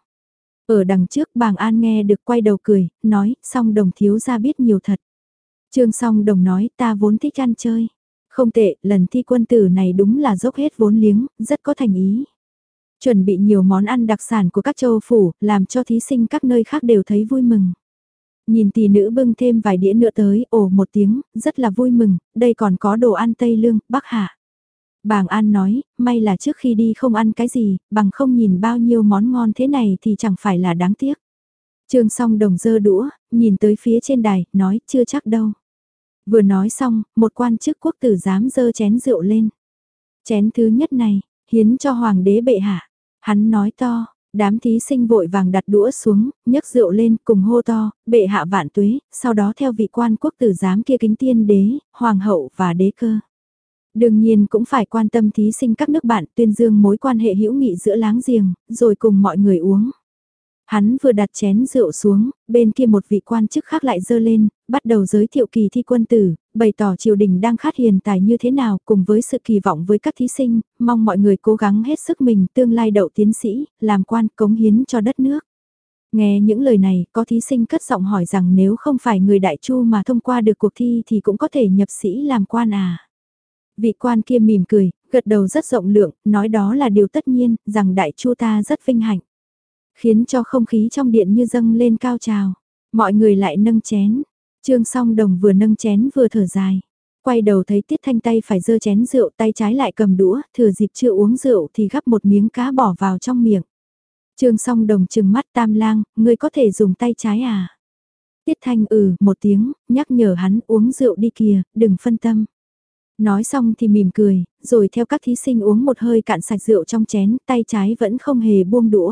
Ở đằng trước Bàng An nghe được quay đầu cười, nói, Song Đồng thiếu gia biết nhiều thật. Trương Song Đồng nói, ta vốn thích ăn chơi. Không tệ, lần thi quân tử này đúng là dốc hết vốn liếng, rất có thành ý. Chuẩn bị nhiều món ăn đặc sản của các châu phủ, làm cho thí sinh các nơi khác đều thấy vui mừng. Nhìn tỷ nữ bưng thêm vài đĩa nữa tới, ồ một tiếng, rất là vui mừng, đây còn có đồ ăn Tây Lương, Bắc Hạ. Bàng An nói, may là trước khi đi không ăn cái gì, bằng không nhìn bao nhiêu món ngon thế này thì chẳng phải là đáng tiếc. Trương Song Đồng giơ đũa, nhìn tới phía trên đài, nói, chưa chắc đâu. Vừa nói xong, một quan chức quốc tử giám giơ chén rượu lên. Chén thứ nhất này, hiến cho hoàng đế bệ hạ. Hắn nói to, đám thí sinh vội vàng đặt đũa xuống, nhấc rượu lên cùng hô to, bệ hạ vạn tuế, sau đó theo vị quan quốc tử giám kia kính tiên đế, hoàng hậu và đế cơ. Đương nhiên cũng phải quan tâm thí sinh các nước bạn tuyên dương mối quan hệ hữu nghị giữa láng giềng, rồi cùng mọi người uống. Hắn vừa đặt chén rượu xuống, bên kia một vị quan chức khác lại dơ lên, bắt đầu giới thiệu kỳ thi quân tử, bày tỏ triều đình đang khát hiền tài như thế nào cùng với sự kỳ vọng với các thí sinh, mong mọi người cố gắng hết sức mình tương lai đậu tiến sĩ, làm quan cống hiến cho đất nước. Nghe những lời này, có thí sinh cất giọng hỏi rằng nếu không phải người Đại Chu mà thông qua được cuộc thi thì cũng có thể nhập sĩ làm quan à. Vị quan kia mỉm cười, gật đầu rất rộng lượng, nói đó là điều tất nhiên, rằng Đại Chu ta rất vinh hạnh. Khiến cho không khí trong điện như dâng lên cao trào. Mọi người lại nâng chén. Trương Song Đồng vừa nâng chén vừa thở dài. Quay đầu thấy Tiết Thanh tay phải giơ chén rượu, tay trái lại cầm đũa, thừa dịp chưa uống rượu thì gắp một miếng cá bỏ vào trong miệng. Trương Song Đồng trừng mắt Tam Lang, ngươi có thể dùng tay trái à? Tiết Thanh ừ một tiếng, nhắc nhở hắn uống rượu đi kìa, đừng phân tâm. Nói xong thì mỉm cười, rồi theo các thí sinh uống một hơi cạn sạch rượu trong chén, tay trái vẫn không hề buông đũa.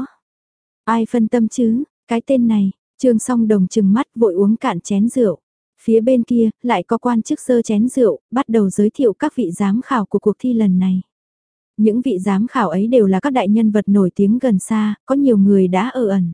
Ai phân tâm chứ, cái tên này, Trương Song Đồng trừng mắt vội uống cạn chén rượu. Phía bên kia, lại có quan chức giơ chén rượu, bắt đầu giới thiệu các vị giám khảo của cuộc thi lần này. Những vị giám khảo ấy đều là các đại nhân vật nổi tiếng gần xa, có nhiều người đã ở ẩn.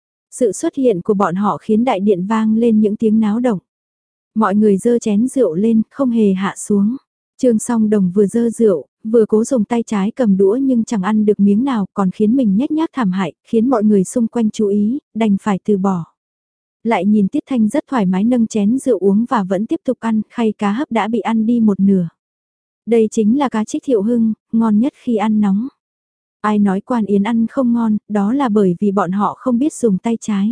Sự xuất hiện của bọn họ khiến đại điện vang lên những tiếng náo động. Mọi người giơ chén rượu lên, không hề hạ xuống. Trương Song Đồng vừa dơ rượu, vừa cố dùng tay trái cầm đũa nhưng chẳng ăn được miếng nào, còn khiến mình nhếch nhác thảm hại, khiến mọi người xung quanh chú ý, đành phải từ bỏ. Lại nhìn Tiết Thanh rất thoải mái nâng chén rượu uống và vẫn tiếp tục ăn, khay cá hấp đã bị ăn đi một nửa. Đây chính là cá trích Thiệu Hưng, ngon nhất khi ăn nóng. Ai nói Quan Yến ăn không ngon, đó là bởi vì bọn họ không biết dùng tay trái.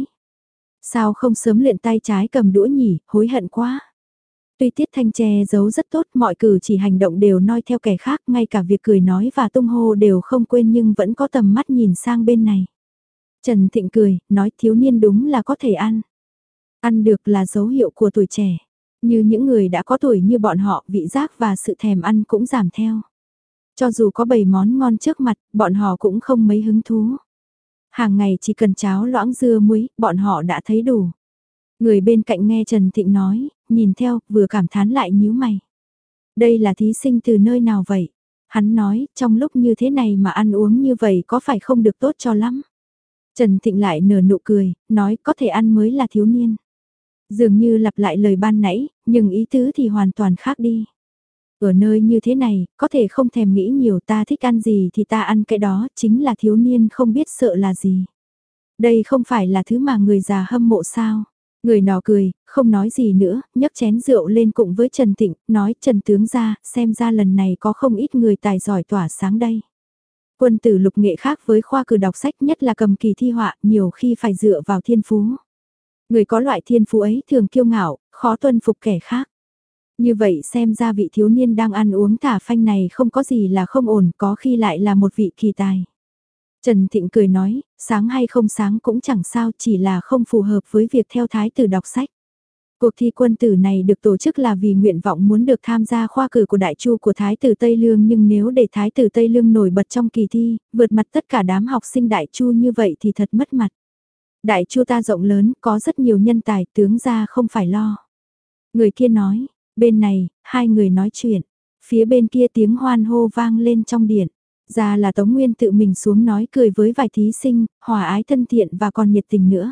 Sao không sớm luyện tay trái cầm đũa nhỉ, hối hận quá. Tuy Tiết Thanh che giấu rất tốt, mọi cử chỉ hành động đều noi theo kẻ khác, ngay cả việc cười nói và tung hô đều không quên nhưng vẫn có tầm mắt nhìn sang bên này. Trần Thịnh cười, nói thiếu niên đúng là có thể ăn. Ăn được là dấu hiệu của tuổi trẻ. Như những người đã có tuổi như bọn họ, vị giác và sự thèm ăn cũng giảm theo. Cho dù có bầy món ngon trước mặt, bọn họ cũng không mấy hứng thú. Hàng ngày chỉ cần cháo loãng dưa muối, bọn họ đã thấy đủ. Người bên cạnh nghe Trần Thịnh nói, nhìn theo, vừa cảm thán lại nhíu mày. Đây là thí sinh từ nơi nào vậy? Hắn nói, trong lúc như thế này mà ăn uống như vậy có phải không được tốt cho lắm? Trần Thịnh lại nở nụ cười, nói có thể ăn mới là thiếu niên. Dường như lặp lại lời ban nãy, nhưng ý tứ thì hoàn toàn khác đi. Ở nơi như thế này, có thể không thèm nghĩ nhiều, ta thích ăn gì thì ta ăn cái đó, chính là thiếu niên không biết sợ là gì. Đây không phải là thứ mà người già hâm mộ sao? Người nọ cười, không nói gì nữa, nhấc chén rượu lên cùng với Trần Thịnh, nói Trần tướng gia, xem ra lần này có không ít người tài giỏi tỏa sáng đây. Quân tử lục nghệ khác với khoa cử đọc sách, nhất là cầm kỳ thi họa, nhiều khi phải dựa vào thiên phú. Người có loại thiên phú ấy thường kiêu ngạo, khó tuân phục kẻ khác. Như vậy xem ra vị thiếu niên đang ăn uống thả phanh này không có gì là không ổn, có khi lại là một vị kỳ tài. Trần Thịnh cười nói, sáng hay không sáng cũng chẳng sao, chỉ là không phù hợp với việc theo thái tử đọc sách. Cuộc thi quân tử này được tổ chức là vì nguyện vọng muốn được tham gia khoa cử của đại chu của thái tử Tây Lương, nhưng nếu để thái tử Tây Lương nổi bật trong kỳ thi, vượt mặt tất cả đám học sinh đại chu như vậy thì thật mất mặt. Đại chu ta rộng lớn, có rất nhiều nhân tài, tướng gia không phải lo. Người kia nói, bên này, hai người nói chuyện, phía bên kia tiếng hoan hô vang lên trong điện. Ra là Tống Nguyên tự mình xuống nói cười với vài thí sinh, hòa ái thân thiện và còn nhiệt tình nữa.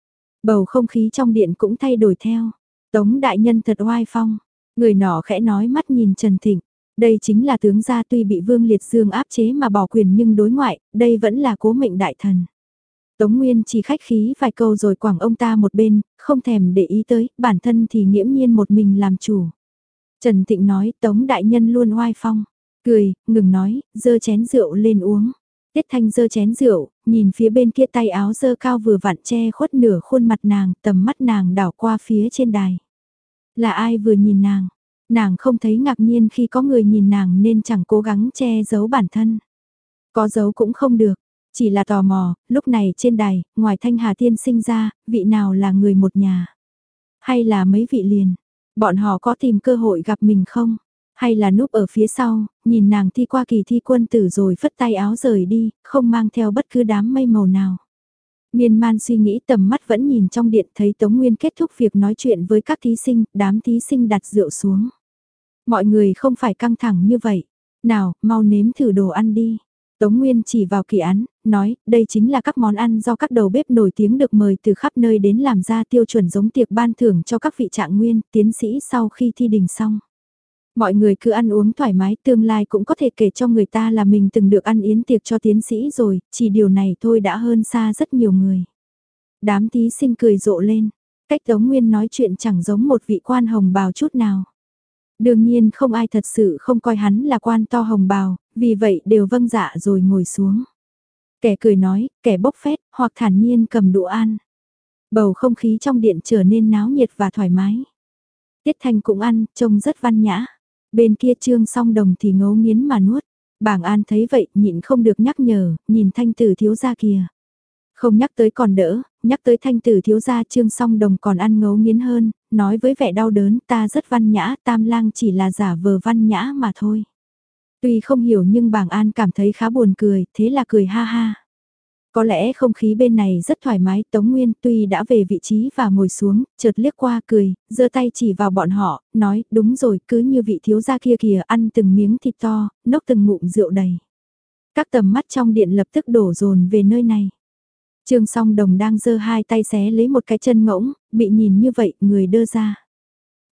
Bầu không khí trong điện cũng thay đổi theo. Tống đại nhân thật oai phong. Người nọ khẽ nói mắt nhìn Trần Thịnh. Đây chính là tướng gia, tuy bị Vương Liệt Dương áp chế mà bỏ quyền nhưng đối ngoại, đây vẫn là cố mệnh đại thần. Tống Nguyên chỉ khách khí vài câu rồi quẳng ông ta một bên, không thèm để ý tới, bản thân thì nghiễm nhiên một mình làm chủ. Trần Thịnh nói Tống đại nhân luôn oai phong. Cười, ngừng nói, dơ chén rượu lên uống. Tiết Thanh dơ chén rượu, nhìn phía bên kia tay áo dơ cao vừa vặn che khuất nửa khuôn mặt nàng, tầm mắt nàng đảo qua phía trên đài. Là ai vừa nhìn nàng? Nàng không thấy ngạc nhiên khi có người nhìn nàng nên chẳng cố gắng che giấu bản thân. Có giấu cũng không được, chỉ là tò mò, lúc này trên đài, ngoài Thanh Hà Tiên sinh ra, vị nào là người một nhà? Hay là mấy vị liền? Bọn họ có tìm cơ hội gặp mình không? Hay là núp ở phía sau, nhìn nàng thi qua kỳ thi quân tử rồi phất tay áo rời đi, không mang theo bất cứ đám mây màu nào. Miên man suy nghĩ, tầm mắt vẫn nhìn trong điện, thấy Tống Nguyên kết thúc việc nói chuyện với các thí sinh, đám thí sinh đặt rượu xuống. Mọi người không phải căng thẳng như vậy. Nào, mau nếm thử đồ ăn đi. Tống Nguyên chỉ vào kỳ án, nói, đây chính là các món ăn do các đầu bếp nổi tiếng được mời từ khắp nơi đến làm ra, tiêu chuẩn giống tiệc ban thưởng cho các vị trạng nguyên, tiến sĩ sau khi thi đình xong. Mọi người cứ ăn uống thoải mái, tương lai cũng có thể kể cho người ta là mình từng được ăn yến tiệc cho tiến sĩ rồi, chỉ điều này thôi đã hơn xa rất nhiều người. Đám thí sinh cười rộ lên, cách Tống Nguyên nói chuyện chẳng giống một vị quan hồng bào chút nào. Đương nhiên không ai thật sự không coi hắn là quan to hồng bào, vì vậy đều vâng dạ rồi ngồi xuống. Kẻ cười nói, kẻ bốc phét, hoặc thản nhiên cầm đũa ăn. Bầu không khí trong điện trở nên náo nhiệt và thoải mái. Tiết Thanh cũng ăn, trông rất văn nhã. Bên kia Trương Song Đồng thì ngấu nghiến mà nuốt. Bảng An thấy vậy, nhịn không được nhắc nhở, nhìn Thanh tử thiếu gia kìa. Không nhắc tới còn đỡ, nhắc tới Thanh tử thiếu gia Trương Song Đồng còn ăn ngấu nghiến hơn, nói với vẻ đau đớn, ta rất văn nhã, Tam Lang chỉ là giả vờ văn nhã mà thôi. Tuy không hiểu nhưng Bảng An cảm thấy khá buồn cười, thế là cười ha ha. Có lẽ không khí bên này rất thoải mái, Tống Nguyên tuy đã về vị trí và ngồi xuống, chợt liếc qua cười, giơ tay chỉ vào bọn họ, nói, đúng rồi, cứ như vị thiếu gia kia kìa, ăn từng miếng thịt to, nốc từng ngụm rượu đầy. Các tầm mắt trong điện lập tức đổ dồn về nơi này. Trương Song Đồng đang giơ hai tay xé lấy một cái chân ngỗng, bị nhìn như vậy, người đơ ra.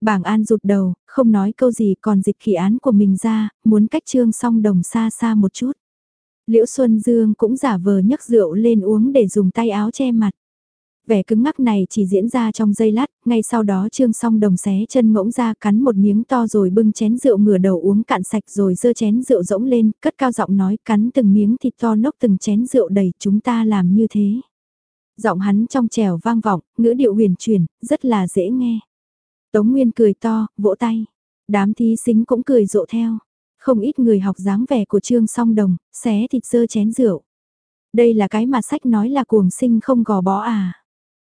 Bảng An rụt đầu, không nói câu gì còn dịch kỳ án của mình ra, muốn cách Trương Song Đồng xa xa một chút. Liễu Xuân Dương cũng giả vờ nhấc rượu lên uống để dùng tay áo che mặt. Vẻ cứng ngắc này chỉ diễn ra trong giây lát, ngay sau đó Trương Song Đồng xé chân ngỗng ra cắn một miếng to rồi bưng chén rượu ngửa đầu uống cạn sạch rồi giơ chén rượu rỗng lên, cất cao giọng nói cắn từng miếng thịt to nốc từng chén rượu đầy chúng ta làm như thế. Giọng hắn trong trẻo vang vọng, ngữ điệu huyền chuyển, rất là dễ nghe. Tống Nguyên cười to, vỗ tay. Đám thí sinh cũng cười rộ theo. Không ít người học dáng vẻ của Trương Song Đồng, xé thịt dơ chén rượu. Đây là cái mà sách nói là cuồng sinh không gò bó à.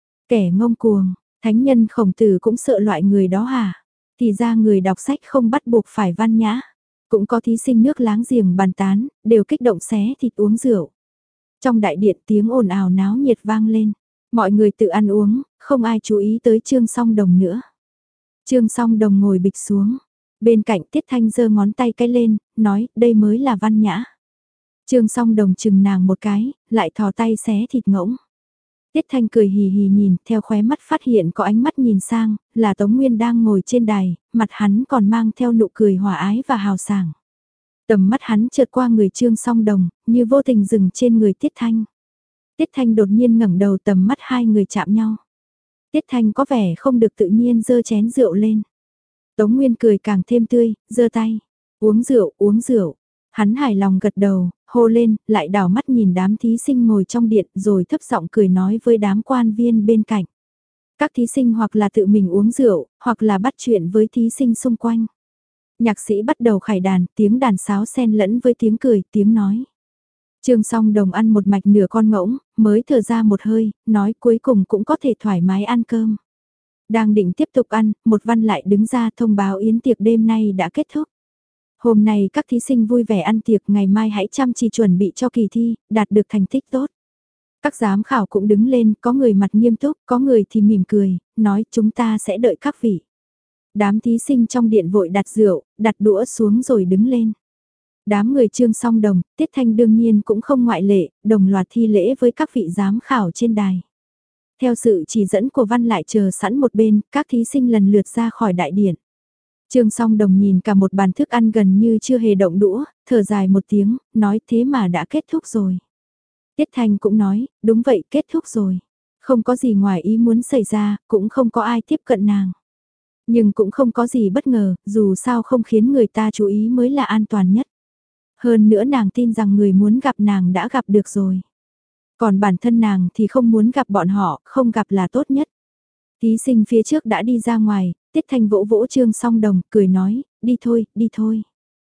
Kẻ ngông cuồng, thánh nhân Khổng Tử cũng sợ loại người đó hả? Thì ra người đọc sách không bắt buộc phải văn nhã. Cũng có thí sinh nước láng giềng bàn tán, đều kích động xé thịt uống rượu. Trong đại điện tiếng ồn ào náo nhiệt vang lên. Mọi người tự ăn uống, không ai chú ý tới Trương Song Đồng nữa. Trương Song Đồng ngồi bịch xuống. Bên cạnh Tiết Thanh giơ ngón tay cái lên, nói đây mới là văn nhã. Trương Song Đồng chừng nàng một cái, lại thò tay xé thịt ngỗng. Tiết Thanh cười hì hì nhìn, theo khóe mắt phát hiện có ánh mắt nhìn sang, là Tống Nguyên đang ngồi trên đài, mặt hắn còn mang theo nụ cười hòa ái và hào sảng. Tầm mắt hắn chợt qua người Trương Song Đồng, như vô tình dừng trên người Tiết Thanh. Tiết Thanh đột nhiên ngẩng đầu tầm mắt hai người chạm nhau. Tiết Thanh có vẻ không được tự nhiên giơ chén rượu lên. Tống Nguyên cười càng thêm tươi, giơ tay. Uống rượu, uống rượu. Hắn hài lòng gật đầu, hô lên, lại đảo mắt nhìn đám thí sinh ngồi trong điện rồi thấp giọng cười nói với đám quan viên bên cạnh. Các thí sinh hoặc là tự mình uống rượu, hoặc là bắt chuyện với thí sinh xung quanh. Nhạc sĩ bắt đầu khải đàn, tiếng đàn sáo xen lẫn với tiếng cười, tiếng nói. Trương Song Đồng ăn một mạch nửa con ngỗng, mới thở ra một hơi, nói cuối cùng cũng có thể thoải mái ăn cơm. Đang định tiếp tục ăn, một văn lại đứng ra thông báo yến tiệc đêm nay đã kết thúc. Hôm nay các thí sinh vui vẻ ăn tiệc, ngày mai hãy chăm chỉ chuẩn bị cho kỳ thi, đạt được thành tích tốt. Các giám khảo cũng đứng lên, có người mặt nghiêm túc, có người thì mỉm cười, nói chúng ta sẽ đợi các vị. Đám thí sinh trong điện vội đặt rượu, đặt đũa xuống rồi đứng lên. Đám người Trương Song Đồng, Tiết Thanh đương nhiên cũng không ngoại lệ, đồng loạt thi lễ với các vị giám khảo trên đài. Theo sự chỉ dẫn của văn lại chờ sẵn một bên, các thí sinh lần lượt ra khỏi đại điện. Trương Song Đồng nhìn cả một bàn thức ăn gần như chưa hề động đũa, thở dài một tiếng, nói thế mà đã kết thúc rồi. Tiết Thanh cũng nói, đúng vậy kết thúc rồi. Không có gì ngoài ý muốn xảy ra, cũng không có ai tiếp cận nàng. Nhưng cũng không có gì bất ngờ, dù sao không khiến người ta chú ý mới là an toàn nhất. Hơn nữa nàng tin rằng người muốn gặp nàng đã gặp được rồi. Còn bản thân nàng thì không muốn gặp bọn họ, không gặp là tốt nhất. Thí sinh phía trước đã đi ra ngoài, Tiết Thanh vỗ vỗ Trương Song Đồng, cười nói, đi thôi, đi thôi.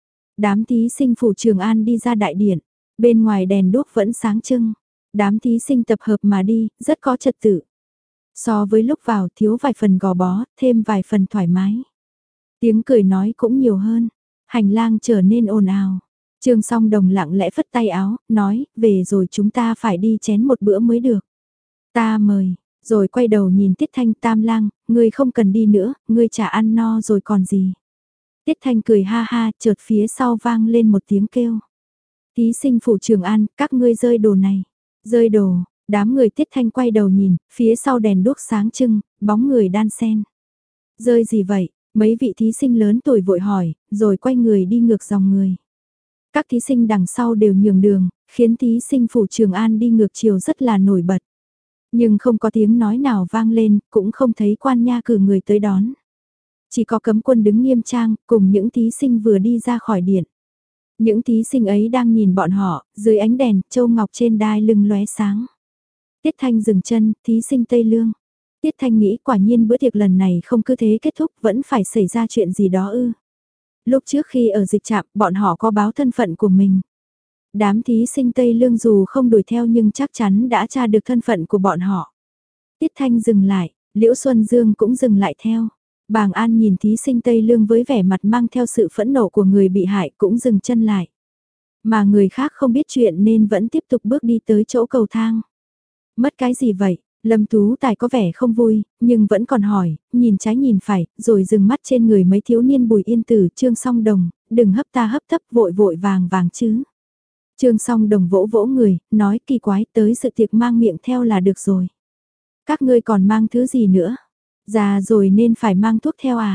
Đám thí sinh phủ Trường An đi ra đại điện, bên ngoài đèn đuốc vẫn sáng trưng. Đám thí sinh tập hợp mà đi, rất có trật tự. So với lúc vào thiếu vài phần gò bó, thêm vài phần thoải mái. Tiếng cười nói cũng nhiều hơn, hành lang trở nên ồn ào. Trương Song Đồng lặng lẽ phất tay áo, nói, về rồi chúng ta phải đi chén một bữa mới được. Ta mời, rồi quay đầu nhìn Tiết Thanh Tam Lang, ngươi không cần đi nữa, ngươi chả ăn no rồi còn gì. Tiết Thanh cười ha ha, chợt phía sau vang lên một tiếng kêu. Thí sinh phủ Trường An, các ngươi rơi đồ này. Rơi đồ, đám người Tiết Thanh quay đầu nhìn, phía sau đèn đuốc sáng trưng, bóng người đan xen. Rơi gì vậy? Mấy vị thí sinh lớn tuổi vội hỏi, rồi quay người đi ngược dòng người. Các thí sinh đằng sau đều nhường đường, khiến thí sinh phủ Trường An đi ngược chiều rất là nổi bật. Nhưng không có tiếng nói nào vang lên, cũng không thấy quan nha cử người tới đón. Chỉ có cấm quân đứng nghiêm trang, cùng những thí sinh vừa đi ra khỏi điện. Những thí sinh ấy đang nhìn bọn họ, dưới ánh đèn, châu ngọc trên đai lưng lóe sáng. Tiết Thanh dừng chân, thí sinh Tây Lương. Tiết Thanh nghĩ quả nhiên bữa tiệc lần này không cứ thế kết thúc, vẫn phải xảy ra chuyện gì đó ư. Lúc trước khi ở dịch trạm, bọn họ có báo thân phận của mình. Đám thí sinh Tây Lương dù không đuổi theo nhưng chắc chắn đã tra được thân phận của bọn họ. Tiết Thanh dừng lại, Liễu Xuân Dương cũng dừng lại theo. Bàng An nhìn thí sinh Tây Lương với vẻ mặt mang theo sự phẫn nộ của người bị hại cũng dừng chân lại. Mà người khác không biết chuyện nên vẫn tiếp tục bước đi tới chỗ cầu thang. Mất cái gì vậy? Lâm Tú Tài có vẻ không vui, nhưng vẫn còn hỏi, nhìn trái nhìn phải, rồi dừng mắt trên người mấy thiếu niên Bùi Yên Tử, Trương Song Đồng, đừng hấp ta hấp tấp vội vội vàng vàng chứ. Trương Song Đồng vỗ vỗ người, nói kỳ quái tới sự tiệc mang miệng theo là được rồi. Các ngươi còn mang thứ gì nữa? Già rồi nên phải mang thuốc theo à?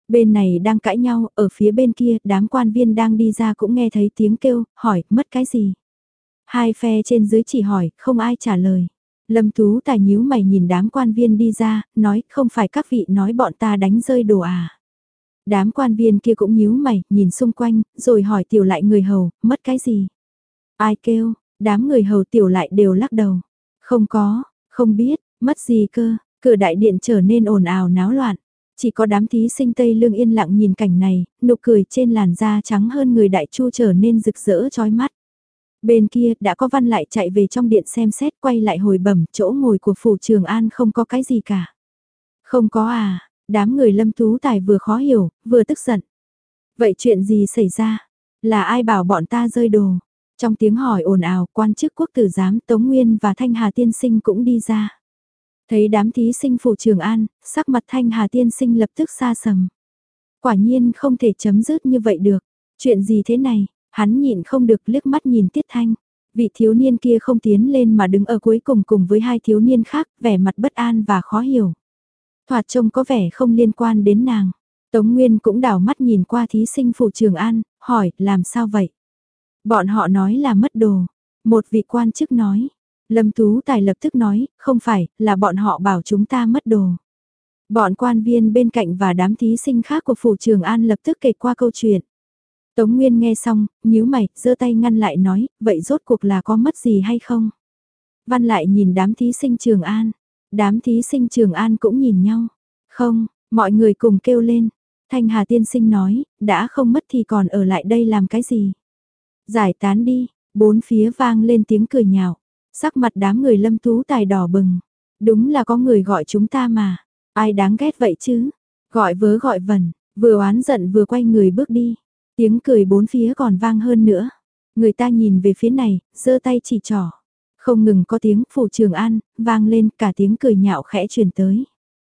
Bên này đang cãi nhau, ở phía bên kia, đám quan viên đang đi ra cũng nghe thấy tiếng kêu, hỏi, mất cái gì? Hai phe trên dưới chỉ hỏi, không ai trả lời. Lâm Tú Tài nhíu mày nhìn đám quan viên đi ra, nói, không phải các vị nói bọn ta đánh rơi đồ à? Đám quan viên kia cũng nhíu mày, nhìn xung quanh, rồi hỏi tiểu lại người hầu, mất cái gì? Ai kêu, đám người hầu tiểu lại đều lắc đầu. Không có, không biết, mất gì cơ, cửa đại điện trở nên ồn ào náo loạn. Chỉ có đám thí sinh Tây Lương yên lặng nhìn cảnh này, nụ cười trên làn da trắng hơn người đại chu trở nên rực rỡ chói mắt. Bên kia đã có văn lại chạy về trong điện xem xét quay lại hồi bẩm chỗ ngồi của phủ Trường An không có cái gì cả. Không có à, đám người Lâm Tú Tài vừa khó hiểu, vừa tức giận. Vậy chuyện gì xảy ra? Là ai bảo bọn ta rơi đồ? Trong tiếng hỏi ồn ào, quan chức quốc tử giám Tống Nguyên và Thanh Hà Tiên Sinh cũng đi ra. Thấy đám thí sinh phủ Trường An, sắc mặt Thanh Hà Tiên Sinh lập tức xa sầm. Quả nhiên không thể chấm dứt như vậy được. Chuyện gì thế này? Hắn nhịn không được liếc mắt nhìn Tiết Thanh. Vị thiếu niên kia không tiến lên mà đứng ở cuối cùng cùng với hai thiếu niên khác, vẻ mặt bất an và khó hiểu. Thoạt trông có vẻ không liên quan đến nàng. Tống Nguyên cũng đảo mắt nhìn qua thí sinh phủ Trường An, hỏi làm sao vậy? Bọn họ nói là mất đồ. Một vị quan chức nói. Lâm Tú Tài lập tức nói, không phải, là bọn họ bảo chúng ta mất đồ. Bọn quan viên bên cạnh và đám thí sinh khác của phủ Trường An lập tức kể qua câu chuyện. Tống Nguyên nghe xong, nhíu mày, giơ tay ngăn lại nói, vậy rốt cuộc là có mất gì hay không? Văn lại nhìn đám thí sinh Trường An. Đám thí sinh Trường An cũng nhìn nhau. Không, mọi người cùng kêu lên. Thanh Hà Tiên Sinh nói, đã không mất thì còn ở lại đây làm cái gì? Giải tán đi, bốn phía vang lên tiếng cười nhạo. Sắc mặt đám người Lâm Tú Tài đỏ bừng. Đúng là có người gọi chúng ta mà. Ai đáng ghét vậy chứ? Gọi vớ gọi vẩn, vừa oán giận vừa quay người bước đi. Tiếng cười bốn phía còn vang hơn nữa. Người ta nhìn về phía này, giơ tay chỉ trỏ. Không ngừng có tiếng phủ Trường An, vang lên cả tiếng cười nhạo khẽ truyền tới.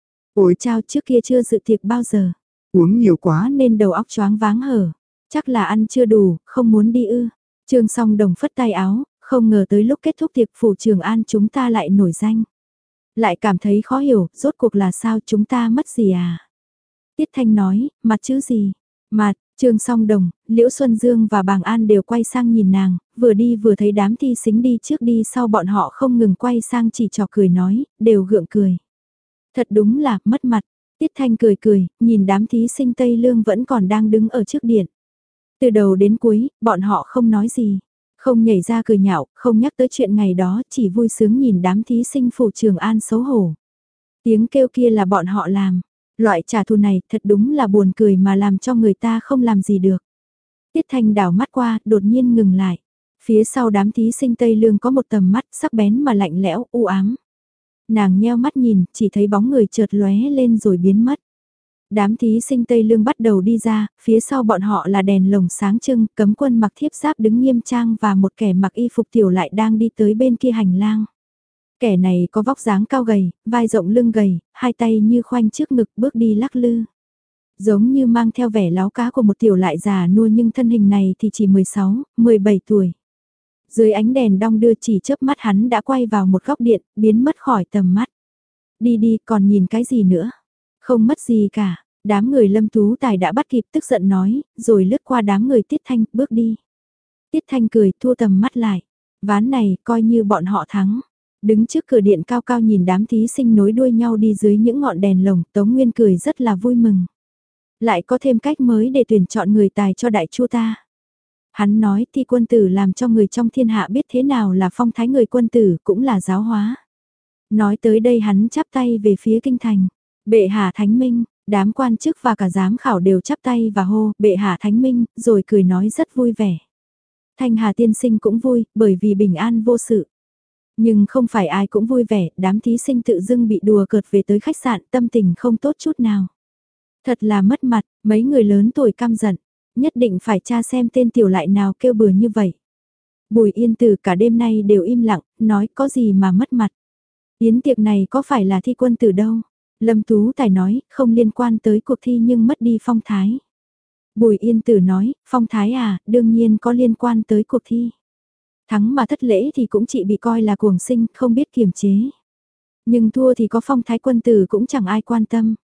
Ôi chao, trước kia chưa dự tiệc bao giờ. Uống nhiều quá nên đầu óc choáng váng hở. Chắc là ăn chưa đủ, không muốn đi ư. Trương Song Đồng phất tay áo, không ngờ tới lúc kết thúc tiệc phủ Trường An chúng ta lại nổi danh. Lại cảm thấy khó hiểu, rốt cuộc là sao chúng ta mất gì à? Tiết Thanh nói, mặt chữ gì? Mặt, Trương Song Đồng, Liễu Xuân Dương và Bàng An đều quay sang nhìn nàng, vừa đi vừa thấy đám thi xính đi trước đi sau bọn họ không ngừng quay sang chỉ trò cười nói, đều gượng cười. Thật đúng là, mất mặt. Tiết Thanh cười cười, nhìn đám thí sinh Tây Lương vẫn còn đang đứng ở trước điện. Từ đầu đến cuối, bọn họ không nói gì. Không nhảy ra cười nhạo, không nhắc tới chuyện ngày đó, chỉ vui sướng nhìn đám thí sinh phủ Trường An xấu hổ. Tiếng kêu kia là bọn họ làm. Loại trả thù này thật đúng là buồn cười mà làm cho người ta không làm gì được. Tiết Thanh đảo mắt qua, đột nhiên ngừng lại. Phía sau đám thí sinh Tây Lương có một tầm mắt sắc bén mà lạnh lẽo, u ám. Nàng nheo mắt nhìn, chỉ thấy bóng người chợt lóe lên rồi biến mất. Đám thí sinh Tây Lương bắt đầu đi ra, phía sau bọn họ là đèn lồng sáng trưng, cấm quân mặc thiếp giáp đứng nghiêm trang và một kẻ mặc y phục tiểu lại đang đi tới bên kia hành lang. Kẻ này có vóc dáng cao gầy, vai rộng lưng gầy, hai tay như khoanh trước ngực bước đi lắc lư. Giống như mang theo vẻ láo cá của một tiểu lại già nua nhưng thân hình này thì chỉ mười sáu, mười bảy tuổi. Dưới ánh đèn đong đưa chỉ chớp mắt hắn đã quay vào một góc điện, biến mất khỏi tầm mắt. Đi đi, còn nhìn cái gì nữa? Không mất gì cả, đám người Lâm Tú Tài đã bắt kịp tức giận nói, rồi lướt qua đám người Tiết Thanh, bước đi. Tiết Thanh cười, thua tầm mắt lại. Ván này, coi như bọn họ thắng. Đứng trước cửa điện cao cao nhìn đám thí sinh nối đuôi nhau đi dưới những ngọn đèn lồng, Tống Nguyên cười rất là vui mừng. Lại có thêm cách mới để tuyển chọn người tài cho đại chu ta. Hắn nói thi quân tử làm cho người trong thiên hạ biết thế nào là phong thái người quân tử cũng là giáo hóa. Nói tới đây hắn chắp tay về phía kinh thành. Bệ hạ thánh minh, đám quan chức và cả giám khảo đều chắp tay và hô bệ hạ thánh minh, rồi cười nói rất vui vẻ. Thanh Hà tiên sinh cũng vui, bởi vì bình an vô sự. Nhưng không phải ai cũng vui vẻ, đám thí sinh tự dưng bị đùa cợt về tới khách sạn, tâm tình không tốt chút nào. Thật là mất mặt, mấy người lớn tuổi căm giận, nhất định phải tra xem tên tiểu lại nào kêu bừa như vậy. Bùi Yên Tử cả đêm nay đều im lặng, nói có gì mà mất mặt. Yến tiệc này có phải là thi quân tử đâu? Lâm Tú Tài nói, không liên quan tới cuộc thi nhưng mất đi phong thái. Bùi Yên Tử nói, phong thái à, đương nhiên có liên quan tới cuộc thi. Thắng mà thất lễ thì cũng chỉ bị coi là cuồng sinh, không biết kiềm chế. Nhưng thua thì có phong thái quân tử cũng chẳng ai quan tâm.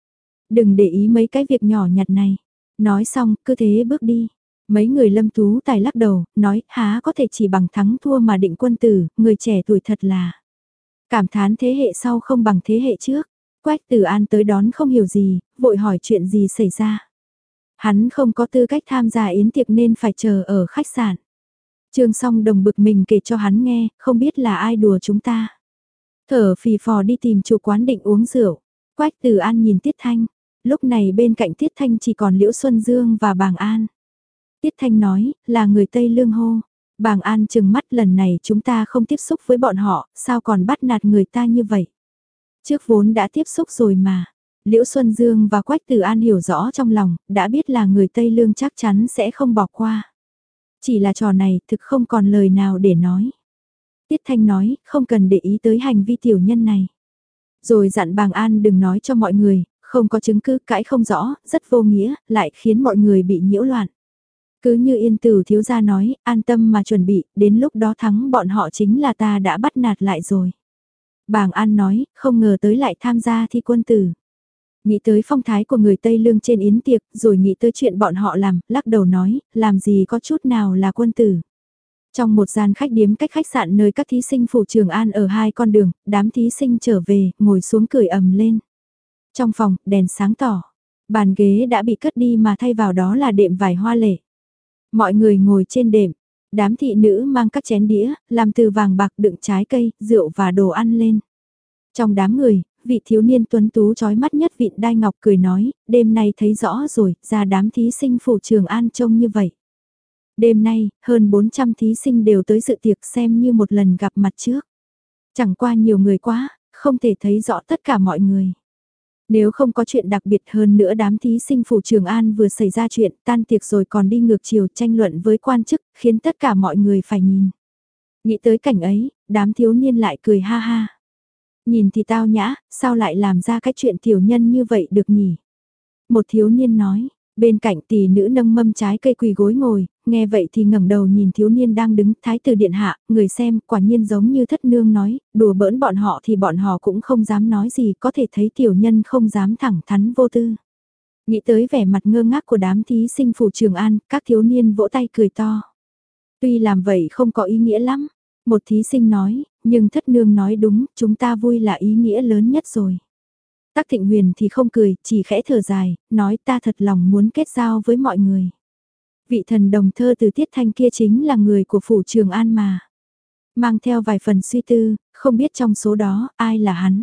đừng để ý mấy cái việc nhỏ nhặt này. Nói xong, cứ thế bước đi. Mấy người Lâm Tú Tài lắc đầu, nói há có thể chỉ bằng thắng thua mà định quân tử, người trẻ tuổi thật là. Cảm thán thế hệ sau không bằng thế hệ trước. Quách Tử An tới đón không hiểu gì, vội hỏi chuyện gì xảy ra. Hắn không có tư cách tham gia yến tiệc nên phải chờ ở khách sạn. Trương Song Đồng bực mình kể cho hắn nghe, không biết là ai đùa chúng ta. Thở phì phò đi tìm chủ quán định uống rượu. Quách Tử An nhìn Tiết Thanh. Lúc này bên cạnh Tiết Thanh chỉ còn Liễu Xuân Dương và Bàng An. Tiết Thanh nói, là người Tây Lương hô. Bàng An trừng mắt, lần này chúng ta không tiếp xúc với bọn họ, sao còn bắt nạt người ta như vậy? Trước vốn đã tiếp xúc rồi mà. Liễu Xuân Dương và Quách Tử An hiểu rõ trong lòng, đã biết là người Tây Lương chắc chắn sẽ không bỏ qua. Chỉ là trò này thực không còn lời nào để nói. Tiết Thanh nói, không cần để ý tới hành vi tiểu nhân này. Rồi dặn Bàng An đừng nói cho mọi người, không có chứng cứ, cãi không rõ, rất vô nghĩa, lại khiến mọi người bị nhiễu loạn. Cứ như Yên Tử thiếu gia nói, an tâm mà chuẩn bị, đến lúc đó thắng bọn họ chính là ta đã bắt nạt lại rồi. Bàng An nói, không ngờ tới lại tham gia thi quân tử. Nghĩ tới phong thái của người Tây Lương trên yến tiệc, rồi nghĩ tới chuyện bọn họ làm, lắc đầu nói, làm gì có chút nào là quân tử. Trong một gian khách điếm cách khách sạn nơi các thí sinh phủ Trường An ở hai con đường, đám thí sinh trở về, ngồi xuống cười ầm lên. Trong phòng, đèn sáng tỏ, bàn ghế đã bị cất đi mà thay vào đó là đệm vải hoa lệ. Mọi người ngồi trên đệm, đám thị nữ mang các chén đĩa, làm từ vàng bạc đựng trái cây, rượu và đồ ăn lên. Trong đám người, vị thiếu niên tuấn tú chói mắt nhất Vịn Đai Ngọc cười nói, đêm nay thấy rõ rồi, ra đám thí sinh phủ Trường An trông như vậy. Đêm nay, hơn bốn trăm thí sinh đều tới dự tiệc xem như một lần gặp mặt trước. Chẳng qua nhiều người quá, không thể thấy rõ tất cả mọi người. Nếu không có chuyện đặc biệt hơn nữa đám thí sinh phủ Trường An vừa xảy ra chuyện tan tiệc rồi còn đi ngược chiều tranh luận với quan chức, khiến tất cả mọi người phải nhìn. Nghĩ tới cảnh ấy, đám thiếu niên lại cười ha ha. Nhìn thì tao nhã, sao lại làm ra cái chuyện tiểu nhân như vậy được nhỉ? Một thiếu niên nói, bên cạnh tỷ nữ nâng mâm trái cây quỳ gối ngồi, nghe vậy thì ngẩng đầu nhìn thiếu niên đang đứng, thái tử điện hạ, người xem, quả nhiên giống như thất nương nói, đùa bỡn bọn họ thì bọn họ cũng không dám nói gì, có thể thấy tiểu nhân không dám thẳng thắn vô tư. Nghĩ tới vẻ mặt ngơ ngác của đám thí sinh phủ Trường An, các thiếu niên vỗ tay cười to. Tuy làm vậy không có ý nghĩa lắm, một thí sinh nói, nhưng thất nương nói đúng, chúng ta vui là ý nghĩa lớn nhất rồi. Tắc Thịnh Huyền thì không cười, chỉ khẽ thở dài, nói ta thật lòng muốn kết giao với mọi người. Vị thần đồng thơ từ Tiết Thanh kia chính là người của phủ Trường An mà. Mang theo vài phần suy tư, không biết trong số đó, ai là hắn.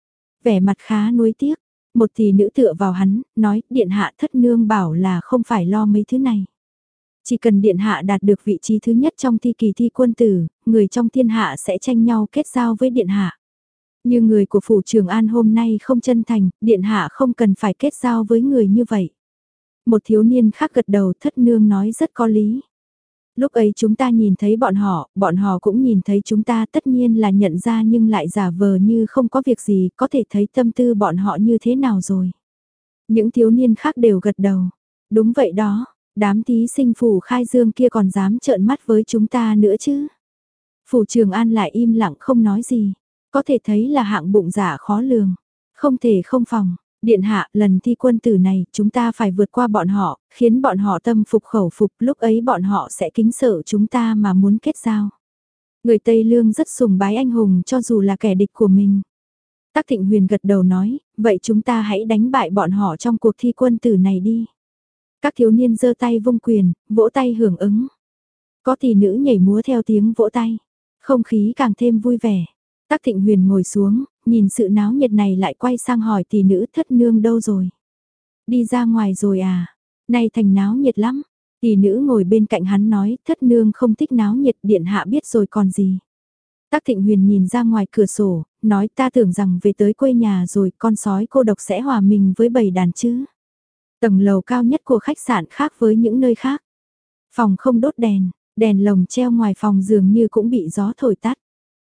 Vẻ mặt khá nuối tiếc, một tỷ nữ tựa vào hắn, nói, điện hạ thất nương bảo là không phải lo mấy thứ này. Chỉ cần điện hạ đạt được vị trí thứ nhất trong thi kỳ thi quân tử, người trong thiên hạ sẽ tranh nhau kết giao với điện hạ. Như người của phủ Trường An hôm nay không chân thành, điện hạ không cần phải kết giao với người như vậy. Một thiếu niên khác gật đầu, thất nương nói rất có lý. Lúc ấy chúng ta nhìn thấy bọn họ, bọn họ cũng nhìn thấy chúng ta, tất nhiên là nhận ra nhưng lại giả vờ như không có việc gì, có thể thấy tâm tư bọn họ như thế nào rồi. Những thiếu niên khác đều gật đầu. Đúng vậy đó, đám thí sinh phủ Khai Dương kia còn dám trợn mắt với chúng ta nữa chứ. Phủ Trường An lại im lặng không nói gì. Có thể thấy là hạng bụng dạ khó lường. Không thể không phòng. Điện hạ, lần thi quân tử này, chúng ta phải vượt qua bọn họ, khiến bọn họ tâm phục khẩu phục, lúc ấy bọn họ sẽ kính sợ chúng ta mà muốn kết giao. Người Tây Lương rất sùng bái anh hùng cho dù là kẻ địch của mình. Tắc Thịnh Huyền gật đầu nói, vậy chúng ta hãy đánh bại bọn họ trong cuộc thi quân tử này đi. Các thiếu niên giơ tay vung quyền, vỗ tay hưởng ứng. Có tỷ nữ nhảy múa theo tiếng vỗ tay. Không khí càng thêm vui vẻ. Tắc Thịnh Huyền ngồi xuống, nhìn sự náo nhiệt này lại quay sang hỏi tỷ nữ thất nương đâu rồi. Đi ra ngoài rồi à, nay thành náo nhiệt lắm. Tỷ nữ ngồi bên cạnh hắn nói thất nương không thích náo nhiệt, điện hạ biết rồi còn gì. Tắc Thịnh Huyền nhìn ra ngoài cửa sổ, nói ta tưởng rằng về tới quê nhà rồi con sói cô độc sẽ hòa mình với bầy đàn chứ. Tầng lầu cao nhất của khách sạn khác với những nơi khác. Phòng không đốt đèn, đèn lồng treo ngoài phòng dường như cũng bị gió thổi tắt.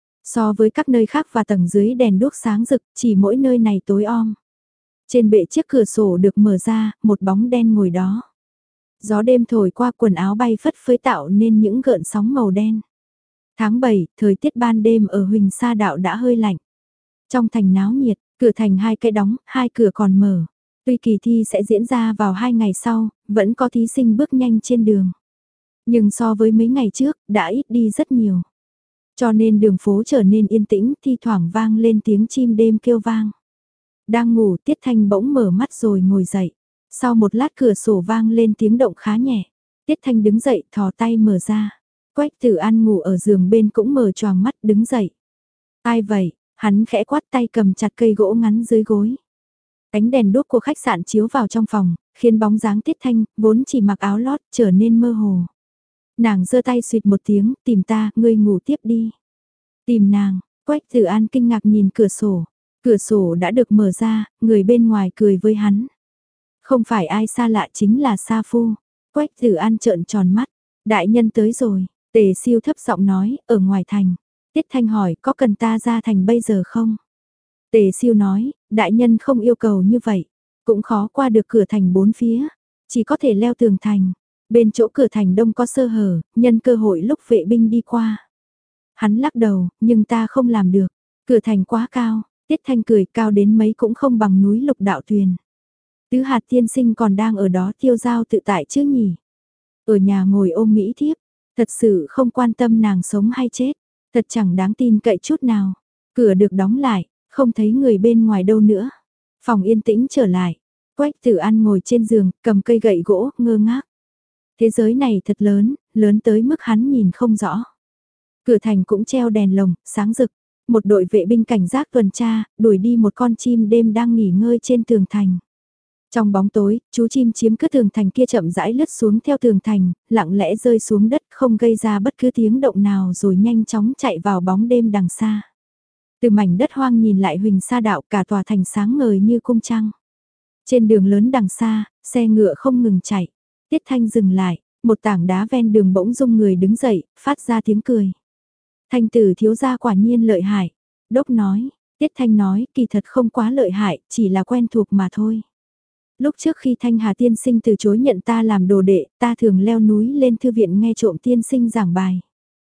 So với các nơi khác và tầng dưới đèn đuốc sáng rực, chỉ mỗi nơi này tối om. Trên bệ chiếc cửa sổ được mở ra, một bóng đen ngồi đó. Gió đêm thổi qua quần áo bay phất phới tạo nên những gợn sóng màu đen. Tháng bảy, thời tiết ban đêm ở Huỳnh Sa Đạo đã hơi lạnh. Trong thành náo nhiệt, cửa thành hai cái đóng, hai cửa còn mở. Tuy kỳ thi sẽ diễn ra vào hai ngày sau, vẫn có thí sinh bước nhanh trên đường. Nhưng so với mấy ngày trước, đã ít đi rất nhiều. Cho nên đường phố trở nên yên tĩnh, thi thoảng vang lên tiếng chim đêm kêu vang. Đang ngủ, Tiết Thanh bỗng mở mắt rồi ngồi dậy. Sau một lát cửa sổ vang lên tiếng động khá nhẹ. Tiết Thanh đứng dậy, thò tay mở ra. Quách Tử An ngủ ở giường bên cũng mở choàng mắt đứng dậy. Ai vậy? Hắn khẽ quát tay cầm chặt cây gỗ ngắn dưới gối. Ánh đèn đuốc của khách sạn chiếu vào trong phòng, khiến bóng dáng Tiết Thanh, vốn chỉ mặc áo lót, trở nên mơ hồ. Nàng giơ tay xuyệt một tiếng, tìm ta, ngươi ngủ tiếp đi. Tìm nàng, Quách Tử An kinh ngạc nhìn cửa sổ. Cửa sổ đã được mở ra, người bên ngoài cười với hắn. Không phải ai xa lạ chính là Sa Phu. Quách Tử An trợn tròn mắt. Đại nhân tới rồi, Tề Siêu thấp giọng nói, ở ngoài thành. Tiết Thanh hỏi, có cần ta ra thành bây giờ không? Tề Siêu nói, đại nhân không yêu cầu như vậy. Cũng khó qua được cửa thành bốn phía. Chỉ có thể leo tường thành. Bên chỗ cửa thành đông có sơ hở, nhân cơ hội lúc vệ binh đi qua. Hắn lắc đầu, nhưng ta không làm được. Cửa thành quá cao, Tiết Thanh cười, cao đến mấy cũng không bằng núi Lục Đạo Tuyền. Tứ Hạt tiên sinh còn đang ở đó tiêu dao tự tại chứ nhỉ? Ở nhà ngồi ôm mỹ thiếp, thật sự không quan tâm nàng sống hay chết, thật chẳng đáng tin cậy chút nào. Cửa được đóng lại, không thấy người bên ngoài đâu nữa. Phòng yên tĩnh trở lại. Quách Tử An ngồi trên giường, cầm cây gậy gỗ, ngơ ngác. Thế giới này thật lớn, lớn tới mức hắn nhìn không rõ. Cửa thành cũng treo đèn lồng, sáng rực. Một đội vệ binh cảnh giác tuần tra, đuổi đi một con chim đêm đang nghỉ ngơi trên tường thành. Trong bóng tối, chú chim chiếm cứ tường thành kia chậm rãi lướt xuống theo tường thành, lặng lẽ rơi xuống đất không gây ra bất cứ tiếng động nào rồi nhanh chóng chạy vào bóng đêm đằng xa. Từ mảnh đất hoang nhìn lại Huỳnh Sa Đạo, cả tòa thành sáng ngời như cung trăng. Trên đường lớn đằng xa, xe ngựa không ngừng chạy. Tiết Thanh dừng lại, một tảng đá ven đường bỗng rung người đứng dậy, phát ra tiếng cười. Thanh tử thiếu gia quả nhiên lợi hại. Đốc nói, Tiết Thanh nói, kỳ thật không quá lợi hại, chỉ là quen thuộc mà thôi. Lúc trước khi Thanh Hà tiên sinh từ chối nhận ta làm đồ đệ, ta thường leo núi lên thư viện nghe trộm tiên sinh giảng bài.